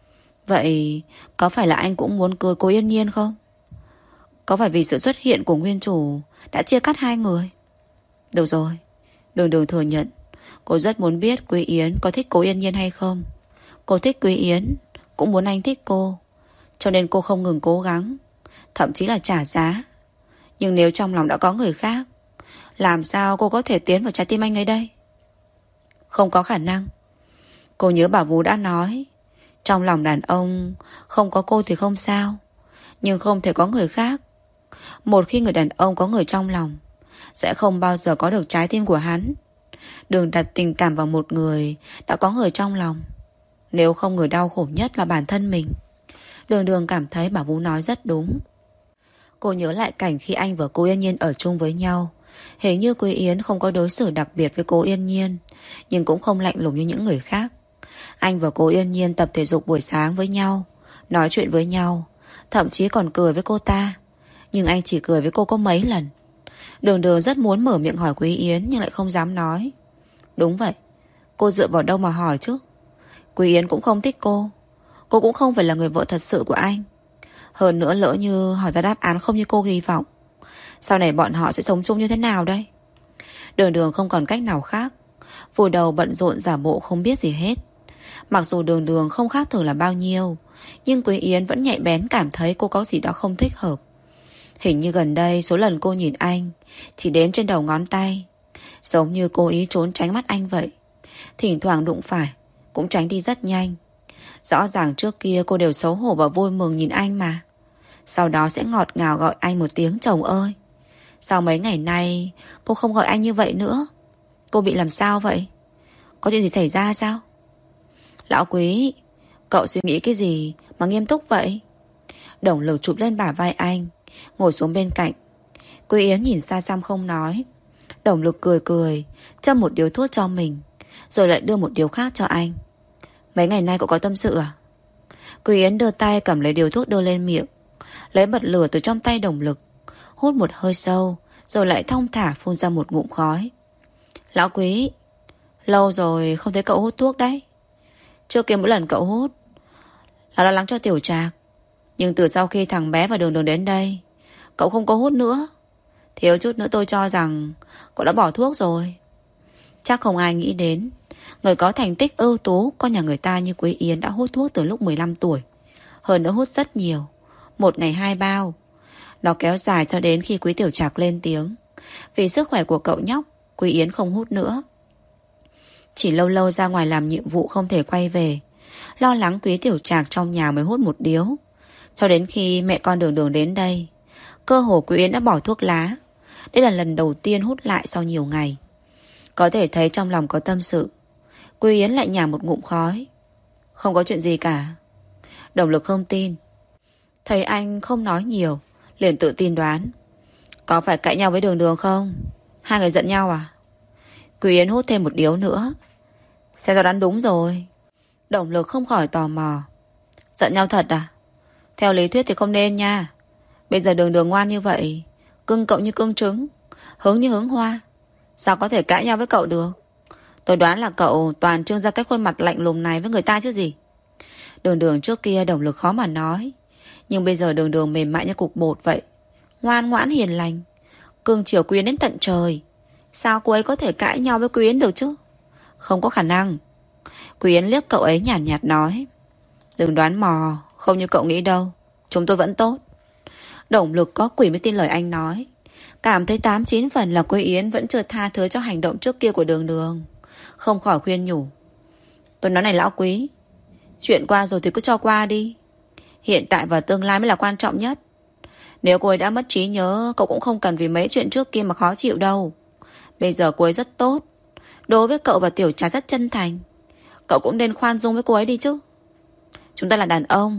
Vậy có phải là anh cũng muốn cưới cô Yên Nhiên không? Có phải vì sự xuất hiện của nguyên chủ đã chia cắt hai người? Được rồi, Đường Đường thừa nhận cô rất muốn biết Quý Yến có thích cô Yên Nhiên hay không. Cô thích Quý Yến, cũng muốn anh thích cô, cho nên cô không ngừng cố gắng, thậm chí là trả giá. Nhưng nếu trong lòng đã có người khác, làm sao cô có thể tiến vào trái tim anh ấy đây? Không có khả năng. Cô nhớ bà Vú đã nói, trong lòng đàn ông không có cô thì không sao, nhưng không thể có người khác. Một khi người đàn ông có người trong lòng, sẽ không bao giờ có được trái tim của hắn. Đừng đặt tình cảm vào một người đã có người trong lòng. Nếu không, người đau khổ nhất là bản thân mình. Đường Đường cảm thấy bà Vú nói rất đúng. Cô nhớ lại cảnh khi anh và cô Yên Nhiên ở chung với nhau. Hình như Quý Yến không có đối xử đặc biệt với cô Yên Nhiên, nhưng cũng không lạnh lùng như những người khác. Anh và cô Yên Nhiên tập thể dục buổi sáng với nhau, nói chuyện với nhau, thậm chí còn cười với cô ta. Nhưng anh chỉ cười với cô có mấy lần. Đường Đường rất muốn mở miệng hỏi Quý Yến, nhưng lại không dám nói. Đúng vậy, cô dựa vào đâu mà hỏi chứ? Quý Yến cũng không thích cô. Cô cũng không phải là người vợ thật sự của anh. Hơn nữa, lỡ như hỏi ra đáp án không như cô hy vọng, sau này bọn họ sẽ sống chung như thế nào đây? Đường Đường không còn cách nào khác, vùi đầu bận rộn giả bộ không biết gì hết. Mặc dù Đường Đường không khác thường là bao nhiêu, nhưng Quý Yến vẫn nhạy bén cảm thấy cô có gì đó không thích hợp. Hình như gần đây số lần cô nhìn anh chỉ đếm trên đầu ngón tay, giống như cố ý trốn tránh mắt anh vậy. Thỉnh thoảng đụng phải cũng tránh đi rất nhanh. Rõ ràng trước kia cô đều xấu hổ và vui mừng nhìn anh mà. Sau đó sẽ ngọt ngào gọi anh một tiếng chồng ơi. Sau mấy ngày nay cô không gọi anh như vậy nữa. Cô bị làm sao vậy? Có chuyện gì xảy ra sao? Lão Quý, cậu suy nghĩ cái gì mà nghiêm túc vậy? Đồng Lực chụp lên bả vai anh, ngồi xuống bên cạnh. Quý Yến nhìn xa xăm không nói. Đồng Lực cười cười, châm một điếu thuốc cho mình, rồi lại đưa một điếu khác cho anh. Mấy ngày nay cậu có tâm sự à? Quý Yến đưa tay cầm lấy điếu thuốc đưa lên miệng, lấy bật lửa từ trong tay Đồng Lực, hút một hơi sâu, rồi lại thong thả phun ra một ngụm khói. Lão Quý, lâu rồi không thấy cậu hút thuốc đấy. Trước kia mỗi lần cậu hút là lo lắng cho Tiểu Trạc, nhưng từ sau khi thằng bé và Đường Đường đến đây, cậu không có hút nữa. Thiếu chút nữa tôi cho rằng cậu đã bỏ thuốc rồi. Chắc không ai nghĩ đến người có thành tích ưu tú con nhà người ta như Quý Yến đã hút thuốc từ lúc 15 tuổi. Hơn nữa hút rất nhiều, một ngày 2 bao. Nó kéo dài cho đến khi Quý Tiểu Trạc lên tiếng. Vì sức khỏe của cậu nhóc, Quý Yến không hút nữa. Chỉ lâu lâu ra ngoài làm nhiệm vụ không thể quay về, lo lắng Quý Tiểu Trạc trong nhà mới hút một điếu. Cho đến khi mẹ con Đường Đường đến đây, cơ hồ Quý Yến đã bỏ thuốc lá. Đây là lần đầu tiên hút lại sau nhiều ngày. Có thể thấy trong lòng có tâm sự. Quý Yến lại nhả một ngụm khói. Không có chuyện gì cả. Đồng Lực không tin. Thấy anh không nói nhiều, liền tự tin đoán. Có phải cãi nhau với Đường Đường không? Hai người giận nhau à? Quý Yến hút thêm một điếu nữa. Xem ra đoán đúng rồi. Đồng Lực không khỏi tò mò. Giận nhau thật à? Theo lý thuyết thì không nên nha. Bây giờ Đường Đường ngoan như vậy, cưng cậu như cưng trứng, hứng như hứng hoa, sao có thể cãi nhau với cậu được? Tôi đoán là cậu toàn trưng ra cái khuôn mặt lạnh lùng này với người ta chứ gì. Đường Đường trước kia Đồng Lực khó mà nói, nhưng bây giờ Đường Đường mềm mại như cục bột vậy, ngoan ngoãn hiền lành, cưng chiều Quý Yến đến tận trời. Sao cô ấy có thể cãi nhau với Quý Yến được chứ? Không có khả năng. Quý Yến liếc cậu ấy nhàn nhạt nói. Đừng đoán mò, không như cậu nghĩ đâu, chúng tôi vẫn tốt. Đồng Lực có quỷ mới tin lời anh nói, cảm thấy 8-9 phần là Quý Yến vẫn chưa tha thứ cho hành động trước kia của Đường Đường. Không khỏi khuyên nhủ. Tôi nói này lão Quý, chuyện qua rồi thì cứ cho qua đi. Hiện tại và tương lai mới là quan trọng nhất. Nếu cô ấy đã mất trí nhớ, cậu cũng không cần vì mấy chuyện trước kia mà khó chịu đâu. Bây giờ cô ấy rất tốt, đối với cậu và Tiểu Trà rất chân thành. Cậu cũng nên khoan dung với cô ấy đi chứ. Chúng ta là đàn ông,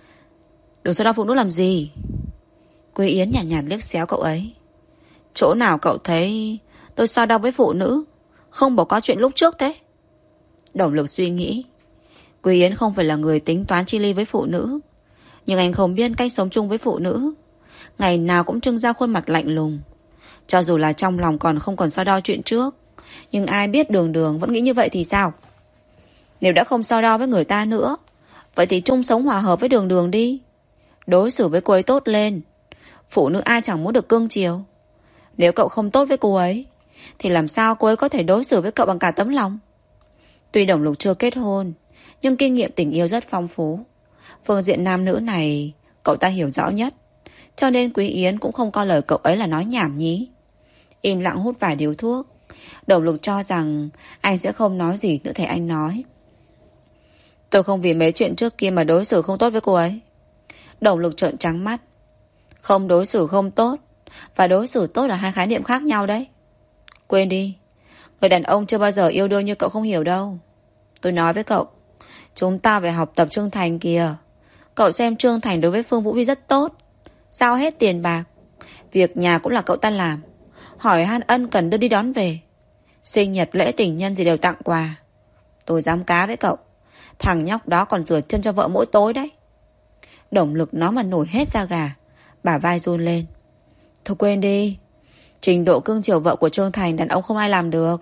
đừng so đo phụ nữ làm gì. Quý Yến nhàn nhạt liếc xéo cậu ấy. Chỗ nào cậu thấy tôi so đo với phụ nữ, không bỏ qua chuyện lúc trước thế? Đồng Lực suy nghĩ. Quý Yến không phải là người tính toán chi ly với phụ nữ, nhưng anh không biết cách sống chung với phụ nữ. Ngày nào cũng trưng ra khuôn mặt lạnh lùng, Cho dù là trong lòng còn không còn so đo chuyện trước, nhưng ai biết Đường Đường vẫn nghĩ như vậy thì sao? Nếu đã không so đo với người ta nữa, vậy thì chung sống hòa hợp với Đường Đường đi. Đối xử với cô ấy tốt lên. Phụ nữ ai chẳng muốn được cưng chiều. Nếu cậu không tốt với cô ấy, thì làm sao cô ấy có thể đối xử với cậu bằng cả tấm lòng? Tuy Đồng Lục chưa kết hôn, nhưng kinh nghiệm tình yêu rất phong phú. Phương diện nam nữ này cậu ta hiểu rõ nhất, cho nên Quý Yến cũng không coi lời cậu ấy là nói nhảm nhí. Im lặng hút vài điếu thuốc. Đồng Lục cho rằng anh sẽ không nói gì nữa thì anh nói: tôi không vì mấy chuyện trước kia mà đối xử không tốt với cô ấy. Đồng Lục trợn trắng mắt. Không đối xử không tốt và đối xử tốt là hai khái niệm khác nhau đấy. Quên đi, người đàn ông chưa bao giờ yêu đương như cậu không hiểu đâu. Tôi nói với cậu, chúng ta phải học tập Trương Thành kìa. Cậu xem Trương Thành đối với Phương Vũ Vi rất tốt, giao hết tiền bạc, việc nhà cũng là cậu ta làm, hỏi han ân cần đưa đi đón về, sinh nhật lễ tình nhân gì đều tặng quà. Tôi dám cá với cậu, thằng nhóc đó còn rửa chân cho vợ mỗi tối đấy. Đồng Lực nó mà nổi hết da gà, bả vai run lên. Thôi quên đi, trình độ cưng chiều vợ của Trương Thành đàn ông không ai làm được.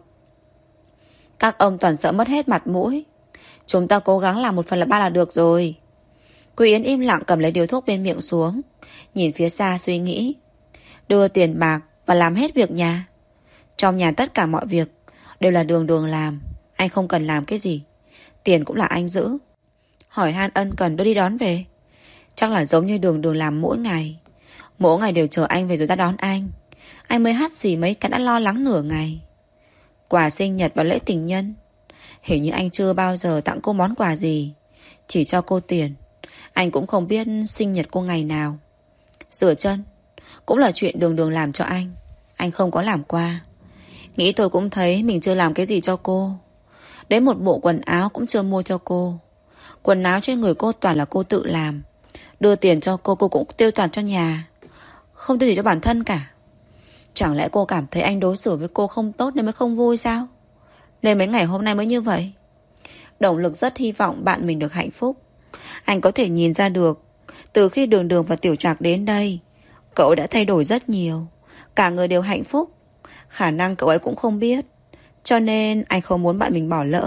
Các ông toàn sợ mất hết mặt mũi. Chúng ta cố gắng làm 1/3 là được rồi. Quý Yến im lặng cầm lấy điếu thuốc bên miệng xuống, nhìn phía xa suy nghĩ. Đưa tiền bạc và làm hết việc nhà. Trong nhà tất cả mọi việc đều là Đường Đường làm, anh không cần làm cái gì. Tiền cũng là anh giữ. Hỏi han ân cần đưa đi đón về, chắc là giống như Đường Đường làm mỗi ngày. Mỗi ngày đều chờ anh về rồi ra đón anh. Anh mới hắt xì mấy cái đã lo lắng nửa ngày. Quà sinh nhật và lễ tình nhân, hình như anh chưa bao giờ tặng cô món quà gì, chỉ cho cô tiền. Anh cũng không biết sinh nhật cô ngày nào. Rửa chân cũng là chuyện Đường Đường làm cho anh không có làm qua. Nghĩ tôi cũng thấy mình chưa làm cái gì cho cô. Đến một bộ quần áo cũng chưa mua cho cô. Quần áo trên người cô toàn là cô tự làm. Đưa tiền cho cô cũng tiêu toàn cho nhà, không tiêu gì cho bản thân cả. Chẳng lẽ cô cảm thấy anh đối xử với cô không tốt nên mới không vui sao? Nên mấy ngày hôm nay mới như vậy. Đồng Lực rất hy vọng bạn mình được hạnh phúc. Anh có thể nhìn ra được, từ khi Đường Đường và Tiểu Trạc đến đây, cậu đã thay đổi rất nhiều. Cả người đều hạnh phúc. Khả năng cậu ấy cũng không biết, cho nên anh không muốn bạn mình bỏ lỡ.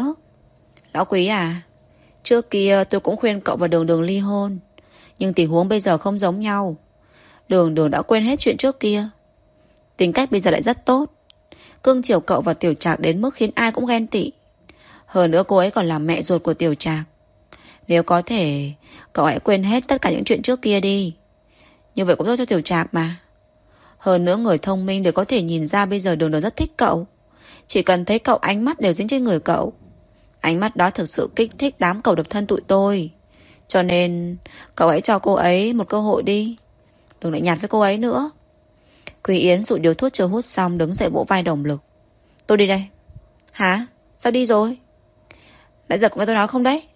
Lão Quý à, trước kia tôi cũng khuyên cậu và Đường Đường ly hôn, nhưng tình huống bây giờ không giống nhau. Đường Đường đã quên hết chuyện trước kia, tính cách bây giờ lại rất tốt, cưng chiều cậu và Tiểu Trạc đến mức khiến ai cũng ghen tị. Hơn nữa cô ấy còn là mẹ ruột của Tiểu Trạc. Nếu có thể, cậu hãy quên hết tất cả những chuyện trước kia đi. Như vậy cũng tốt cho Tiểu Trạc mà. Hơn nữa người thông minh đều có thể nhìn ra bây giờ Đường Đường rất thích cậu. Chỉ cần thấy cậu ánh mắt đều dính trên người cậu. Ánh mắt đó thực sự kích thích đám cậu độc thân tụi tôi. Cho nên cậu hãy cho cô ấy một cơ hội đi, đừng lại nhạt với cô ấy nữa. Quý Yến dụ điếu thuốc chưa hút xong đứng dậy vỗ vai Đồng Lực. Tôi đi đây. Hả? Sao đi rồi? Nãy giờ có nghe tôi nói không đấy?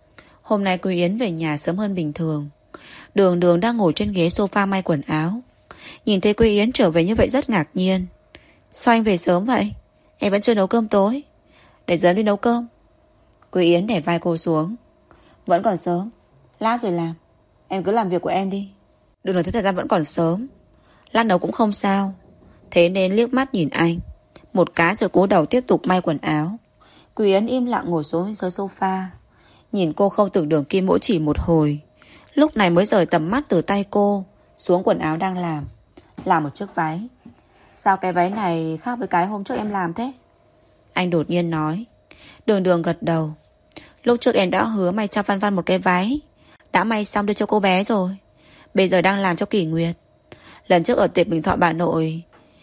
Hôm nay Quý Yến về nhà sớm hơn bình thường. Đường Đường đang ngồi trên ghế sofa may quần áo. Nhìn thấy Quý Yến trở về như vậy rất ngạc nhiên. Sao anh về sớm vậy? Em vẫn chưa nấu cơm tối. Để giờ đi nấu cơm. Quý Yến để vai cô xuống. Vẫn còn sớm, lát rồi làm. Em cứ làm việc của em đi. Đường Đường thấy thời gian vẫn còn sớm, lát nấu cũng không sao. Thế nên liếc mắt nhìn anh một cái rồi cúi đầu tiếp tục may quần áo. Quý Yến im lặng ngồi xuống dưới sofa, nhìn cô không tưởng Đường Kim mỗi chỉ một hồi. Lúc này mới rời tầm mắt từ tay cô xuống quần áo đang làm một chiếc váy. Sao cái váy này khác với cái hôm trước em làm thế? Anh đột nhiên nói. Đường Đường gật đầu. Lúc trước em đã hứa may cho Văn Văn một cái váy, đã may xong đưa cho cô bé rồi. Bây giờ đang làm cho Kỷ Nguyệt. Lần trước ở tiệc Bình Thọ bà nội,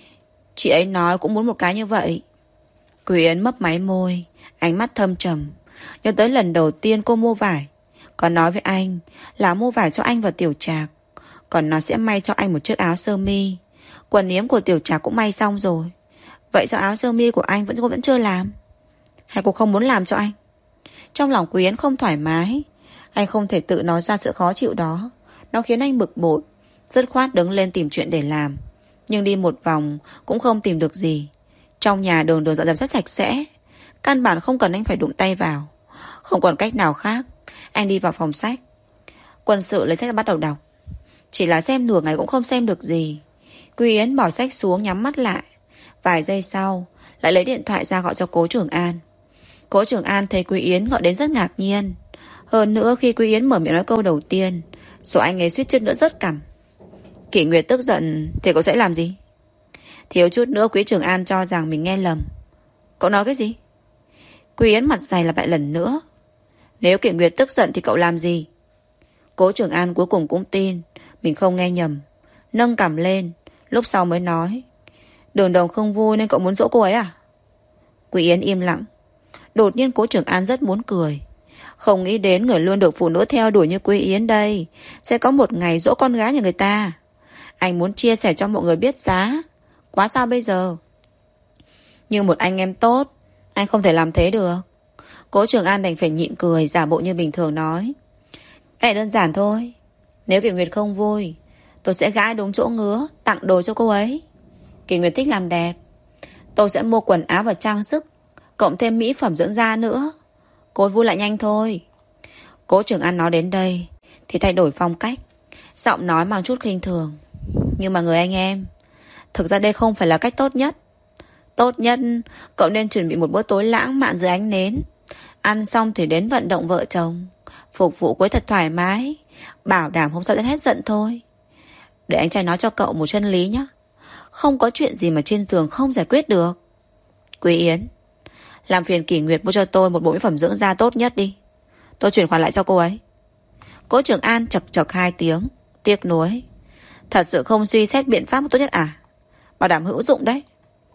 chị ấy nói cũng muốn một cái như vậy. Quý Yến mấp máy môi, ánh mắt thâm trầm. Nhớ tới lần đầu tiên cô mua vải, còn nói với anh là mua vải cho anh và Tiểu Trạc, còn nó sẽ may cho anh một chiếc áo sơ mi. Quần yếm của Tiểu Trạc cũng may xong rồi. Vậy sao áo sơ mi của anh cô vẫn chưa làm? Hay cô không muốn làm cho anh? Trong lòng Quý Yến không thoải mái. Anh không thể tự nói ra sự khó chịu đó. Nó khiến anh bực bội, dứt khoát đứng lên tìm chuyện để làm. Nhưng đi một vòng cũng không tìm được gì. Trong nhà Đường Đường dọn dẹp rất sạch sẽ, căn bản không cần anh phải đụng tay vào. Không còn cách nào khác, anh đi vào phòng sách. Quân sự lấy sách ra bắt đầu đọc. Chỉ là xem nửa ngày cũng không xem được gì. Quý Yến bỏ sách xuống nhắm mắt lại. Vài giây sau lại lấy điện thoại ra gọi cho Cố Trường An. Cố Trường An thấy Quý Yến gọi đến rất ngạc nhiên. Hơn nữa khi Quý Yến mở miệng nói câu đầu tiên, số anh ấy suýt chút nữa rớt cằm. Kỷ Nguyệt tức giận thì cậu sẽ làm gì? Thiếu chút nữa Quý Trường An cho rằng mình nghe lầm. Cậu nói cái gì? Quý Yến mặt dày lặp lại lần nữa. Nếu Kỷ Nguyệt tức giận thì cậu làm gì? Cố Trường An cuối cùng cũng tin mình không nghe nhầm, nâng cằm lên, lúc sau mới nói. Đường Đồng không vui nên cậu muốn dỗ cô ấy à? Quý Yến im lặng. Đột nhiên Cố Trường An rất muốn cười. Không nghĩ đến người luôn được phụ nữ theo đuổi như Quý Yến đây sẽ có một ngày dỗ con gái nhà người ta. Anh muốn chia sẻ cho mọi người biết giá. Quá sao bây giờ? Nhưng một anh em tốt, anh không thể làm thế được. Cố Trường An đành phải nhịn cười, giả bộ như bình thường nói. Cái này đơn giản thôi. Nếu Kỷ Nguyệt không vui, tôi sẽ gãi đúng chỗ ngứa, tặng đồ cho cô ấy. Kỷ Nguyệt thích làm đẹp, tôi sẽ mua quần áo và trang sức, cộng thêm mỹ phẩm dưỡng da nữa. Cô ấy vui lại nhanh thôi. Cố Trường An nói đến đây thì thay đổi phong cách, giọng nói mang chút khinh thường. Nhưng mà người anh em, thực ra đây không phải là cách tốt nhất. Tốt nhất cậu nên chuẩn bị một bữa tối lãng mạn dưới ánh nến. Ăn xong thì đến vận động vợ chồng, phục vụ cuối thật thoải mái, bảo đảm hôm sau sẽ hết giận thôi. Để anh trai nói cho cậu một chân lý nhé. Không có chuyện gì mà trên giường không giải quyết được. Quý Yến, làm phiền Kỷ Nguyệt mua cho tôi một bộ mỹ phẩm dưỡng da tốt nhất đi. Tôi chuyển khoản lại cho cô ấy. Cố Trường An chật chật 2 tiếng, tiếc nuối. Thật sự không suy xét biện pháp tốt nhất à? Bảo đảm hữu dụng đấy.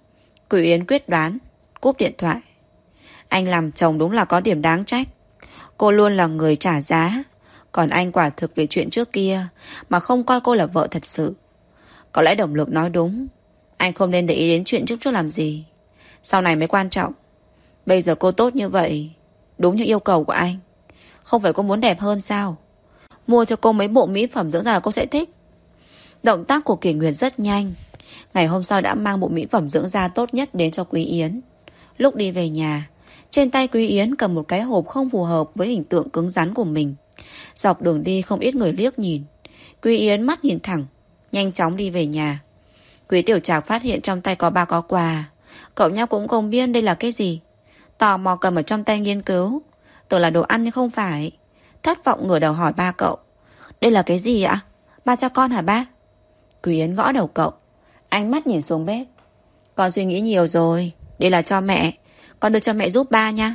Quý Yến quyết đoán, cúp điện thoại. Anh làm chồng đúng là có điểm đáng trách. Cô luôn là người trả giá, còn anh quả thực vì chuyện trước kia mà không coi cô là vợ thật sự. Có lẽ Đồng Lực nói đúng, anh không nên để ý đến chuyện trước làm gì. Sau này mới quan trọng. Bây giờ cô tốt như vậy, đúng như yêu cầu của anh. Không phải cô muốn đẹp hơn sao? Mua cho cô mấy bộ mỹ phẩm dưỡng da là cô sẽ thích. Động tác của Kỷ Nguyệt rất nhanh. Ngày hôm sau đã mang bộ mỹ phẩm dưỡng da tốt nhất đến cho Quý Yến. Lúc đi về nhà, trên tay Quý Yến cầm một cái hộp không phù hợp với hình tượng cứng rắn của mình. Dọc đường đi không ít người liếc nhìn. Quý Yến mắt nhìn thẳng, nhanh chóng đi về nhà. Quý Tiểu Trạc phát hiện trong tay có 3 có quà. Cậu nhóc cũng không biết đây là cái gì, tò mò cầm ở trong tay nghiên cứu, tưởng là đồ ăn nhưng không phải. Thất vọng ngửa đầu hỏi ba cậu. Đây là cái gì ạ? Ba cho con hả ba? Quý Yến gõ đầu cậu, ánh mắt nhìn xuống bếp. Con suy nghĩ nhiều rồi, đây là cho mẹ, con đưa cho mẹ giúp ba nha.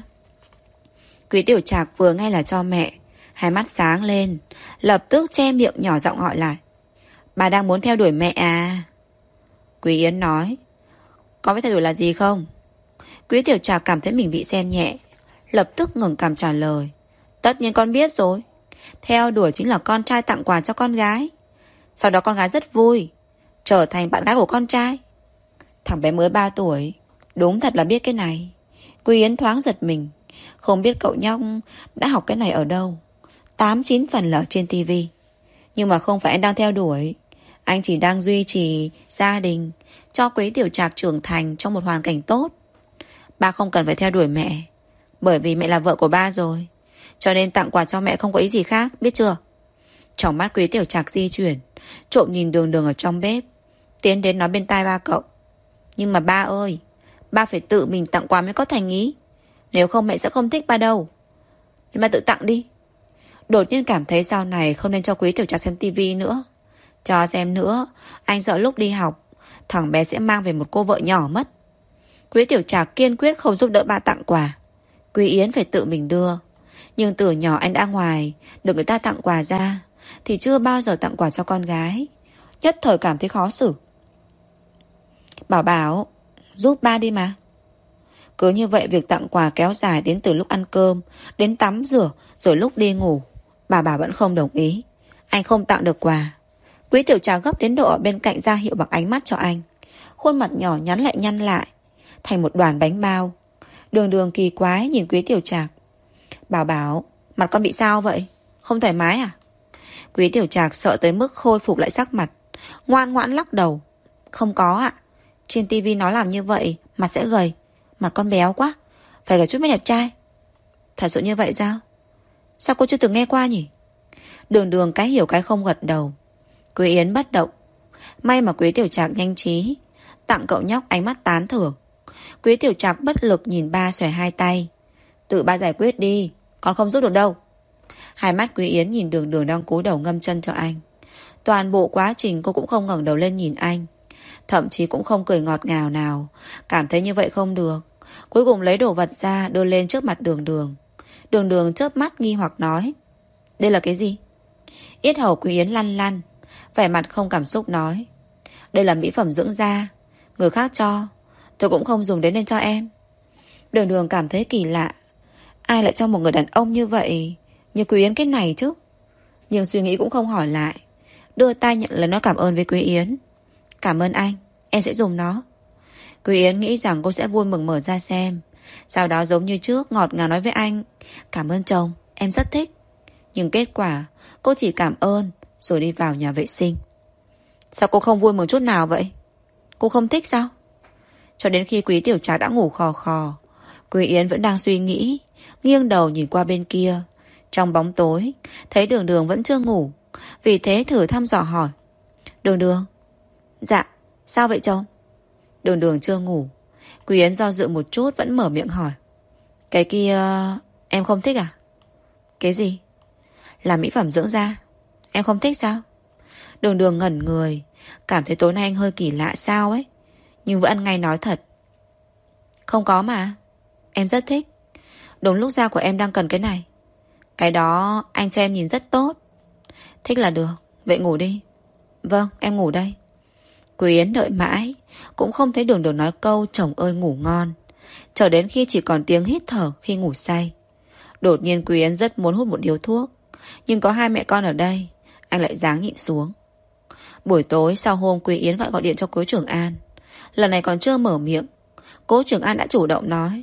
Quý Tiểu Trạc vừa nghe là cho mẹ, hai mắt sáng lên, lập tức che miệng nhỏ giọng hỏi lại. Bà đang muốn theo đuổi mẹ à? Quý Yến nói. Con biết theo đuổi là gì không? Quý Tiểu Trạc cảm thấy mình bị xem nhẹ, lập tức ngẩng cằm trả lời. Tất nhiên con biết rồi. Theo đuổi chính là con trai tặng quà cho con gái, sau đó con gái rất vui, trở thành bạn gái của con trai. Thằng bé mới 3 tuổi, đúng thật là biết cái này. Quý Yến thoáng giật mình, không biết cậu nhóc đã học cái này ở đâu. 8-9 phần là ở trên tivi. Nhưng mà không phải anh đang theo đuổi, anh chỉ đang duy trì gia đình, cho Quý Tiểu Trạc trưởng thành trong một hoàn cảnh tốt. Ba không cần phải theo đuổi mẹ, bởi vì mẹ là vợ của ba rồi, cho nên tặng quà cho mẹ không có ý gì khác, biết chưa? Trong mắt Quý Tiểu Trạc di chuyển, trộm nhìn Đường Đường ở trong bếp, tiến đến nói bên tai ba cậu. Nhưng mà ba ơi, ba phải tự mình tặng quà mới có thành ý, nếu không mẹ sẽ không thích ba đâu. Nên ba tự tặng đi. Đột nhiên cảm thấy sau này không nên cho Quý Tiểu Trạc xem tivi nữa. Cho xem nữa, anh sợ lúc đi học thằng bé sẽ mang về một cô vợ nhỏ mất. Quý Tiểu Trạc kiên quyết không giúp đỡ ba tặng quà. Quý Yến phải tự mình đưa. Nhưng từ nhỏ anh đã ngoài được người ta tặng quà ra, thì chưa bao giờ tặng quà cho con gái. Nhất thời cảm thấy khó xử. Bảo Bảo, giúp ba đi mà. Cứ như vậy việc tặng quà kéo dài đến từ lúc ăn cơm đến tắm rửa rồi lúc đi ngủ. Bà Bảo vẫn không đồng ý. Anh không tặng được quà. Quý Tiểu Trạc gấp đến độ ở bên cạnh ra hiệu bằng ánh mắt cho anh. Khuôn mặt nhỏ nhắn lại nhăn lại thành một đoàn bánh bao. Đường Đường kỳ quái nhìn Quý Tiểu Trạc. Bảo Bảo, mặt con bị sao vậy? Không thoải mái à? Quý Tiểu Trạc sợ tới mức khôi phục lại sắc mặt, ngoan ngoãn lắc đầu. Không có ạ. Trên tivi nói làm như vậy mặt sẽ gầy. Mặt con béo quá, phải gầy chút mới đẹp trai. Thật sự như vậy sao? Sao cô chưa từng nghe qua nhỉ? Đường Đường cái hiểu cái không gật đầu. Quý Yến bất động, May mà Quý Tiểu Trạc nhanh trí, tặng cậu nhóc ánh mắt tán thưởng. Quý Tiểu Trạc bất lực nhìn ba xòe hai tay. Tự ba giải quyết đi, con không giúp được đâu. Hai mắt Quý Yến nhìn Đường Đường đang cúi đầu ngâm chân cho anh. Toàn bộ quá trình cô cũng không ngẩng đầu lên nhìn anh, thậm chí cũng không cười ngọt ngào nào. Cảm thấy như vậy không được, cuối cùng lấy đồ vật ra đưa lên trước mặt Đường Đường. Đường Đường chớp mắt nghi hoặc nói: đây là cái gì? Yết hầu Quý Yến lăn lăn, vẻ mặt không cảm xúc nói: đây là mỹ phẩm dưỡng da, người khác cho, tôi cũng không dùng đến nên cho em. Đường Đường cảm thấy kỳ lạ, ai lại cho một người đàn ông như vậy, như Quý Yến cái này chứ. Nhưng suy nghĩ cũng không hỏi lại, đưa tay nhận lời nói cảm ơn với Quý Yến. Cảm ơn anh, em sẽ dùng nó. Quý Yến nghĩ rằng cô sẽ vui mừng mở ra xem, sau đó giống như trước ngọt ngào nói với anh: cảm ơn chồng, em rất thích. Nhưng kết quả cô chỉ cảm ơn rồi đi vào nhà vệ sinh. Sao cô không vui mừng chút nào vậy? Cô không thích sao? Cho đến khi Quý Tiểu Trạc đã ngủ khò khò, Quý Yến vẫn đang suy nghĩ, nghiêng đầu nhìn qua bên kia. Trong bóng tối thấy Đường Đường vẫn chưa ngủ, vì thế thử thăm dò hỏi: Đường Đường. Dạ, sao vậy chồng? Đường Đường chưa ngủ. Quý Yến do dự một chút vẫn mở miệng hỏi: cái kia em không thích à? Cái gì? Là mỹ phẩm dưỡng da. Em không thích sao? Đường Đường ngẩn người, cảm thấy tối nay anh hơi kỳ lạ sao ấy, nhưng vẫn ăn ngay nói thật: không có mà, em rất thích. Đúng lúc da của em đang cần cái này. Cái đó anh cho em nhìn rất tốt. Thích là được, vậy ngủ đi. Vâng, em ngủ đây. Quý Yến đợi mãi cũng không thấy Đường Đường nói câu chồng ơi ngủ ngon, chờ đến khi chỉ còn tiếng hít thở khi ngủ say. Đột nhiên Quý Yến rất muốn hút một điếu thuốc, nhưng có hai mẹ con ở đây, anh lại ráng nhịn xuống. Buổi tối sau hôm Quý Yến gọi điện cho Cố Trường An, lần này còn chưa mở miệng, Cố Trường An đã chủ động nói: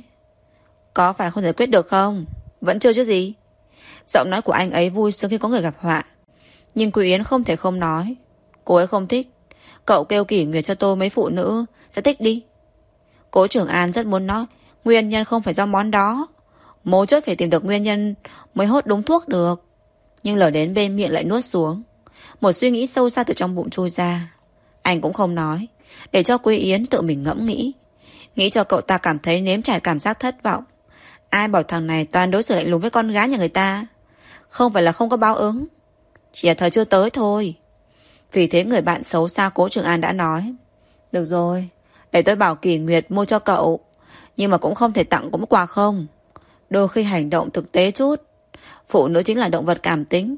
có phải không giải quyết được không? Vẫn chưa chứ gì. Giọng nói của anh ấy vui sướng khi có người gặp họa. Nhưng Quý Yến không thể không nói: cô ấy không thích. Cậu kêu Kỷ Nguyệt cho tôi mấy phụ nữ sẽ thích đi. Cố Trường An rất muốn nói nguyên nhân không phải do món đó, mấu chốt phải tìm được nguyên nhân mới hốt đúng thuốc được. Nhưng lời đến bên miệng lại nuốt xuống. Một suy nghĩ sâu xa từ trong bụng trôi ra. Anh cũng không nói, để cho Quý Yến tự mình ngẫm nghĩ. Nghĩ cho cậu ta cảm thấy nếm trải cảm giác thất vọng. Ai bảo thằng này toàn đối xử lạnh lùng với con gái nhà người ta. Không phải là không có báo ứng, chỉ là thời chưa tới thôi. Vì thế người bạn xấu xa Cố Trường An đã nói: được rồi, để tôi bảo Kỷ Nguyệt mua cho cậu, nhưng mà cũng không thể tặng cũng quà không. Đôi khi hành động thực tế chút. Phụ nữ chính là động vật cảm tính.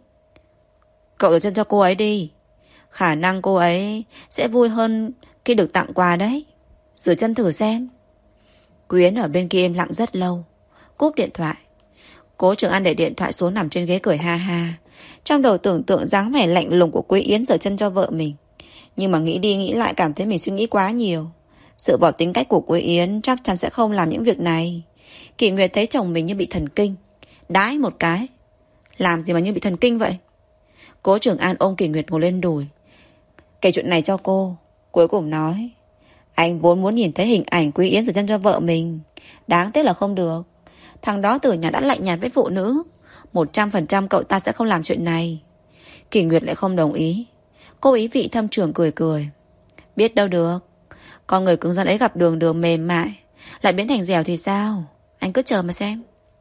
Cậu rửa chân cho cô ấy đi, khả năng cô ấy sẽ vui hơn khi được tặng quà đấy. Rửa chân thử xem. Quyến ở bên kia im lặng rất lâu, cúp điện thoại. Cố Trường An để điện thoại xuống nằm trên ghế cười ha ha, trong đầu tưởng tượng dáng vẻ lạnh lùng của Quý Yến rửa chân cho vợ mình. Nhưng mà nghĩ đi nghĩ lại cảm thấy mình suy nghĩ quá nhiều. Dựa vào tính cách của Quý Yến chắc chắn sẽ không làm những việc này. Kỷ Nguyệt thấy chồng mình như bị thần kinh, đái một cái. Làm gì mà như bị thần kinh vậy? Cố Trường An ôm Kỷ Nguyệt ngồi lên đùi, kể chuyện này cho cô. Cuối cùng nói: anh vốn muốn nhìn thấy hình ảnh Quý Yến rửa chân cho vợ mình, đáng tiếc là không được. Thằng đó từ nhỏ đã lạnh nhạt với phụ nữ, 100% cậu ta sẽ không làm chuyện này. Kỷ Nguyệt lại không đồng ý. Cô ý vị thâm trường cười cười: biết đâu được, con người cứng rắn ấy gặp Đường Đường mềm mại lại biến thành dẻo thì sao? Anh cứ chờ mà xem.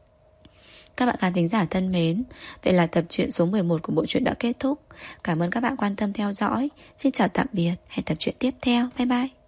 Các bạn khán thính giả thân mến, vậy là tập truyện số 11 của bộ truyện đã kết thúc. Cảm ơn các bạn quan tâm theo dõi. Xin chào tạm biệt, hẹn tập truyện tiếp theo. Bye bye.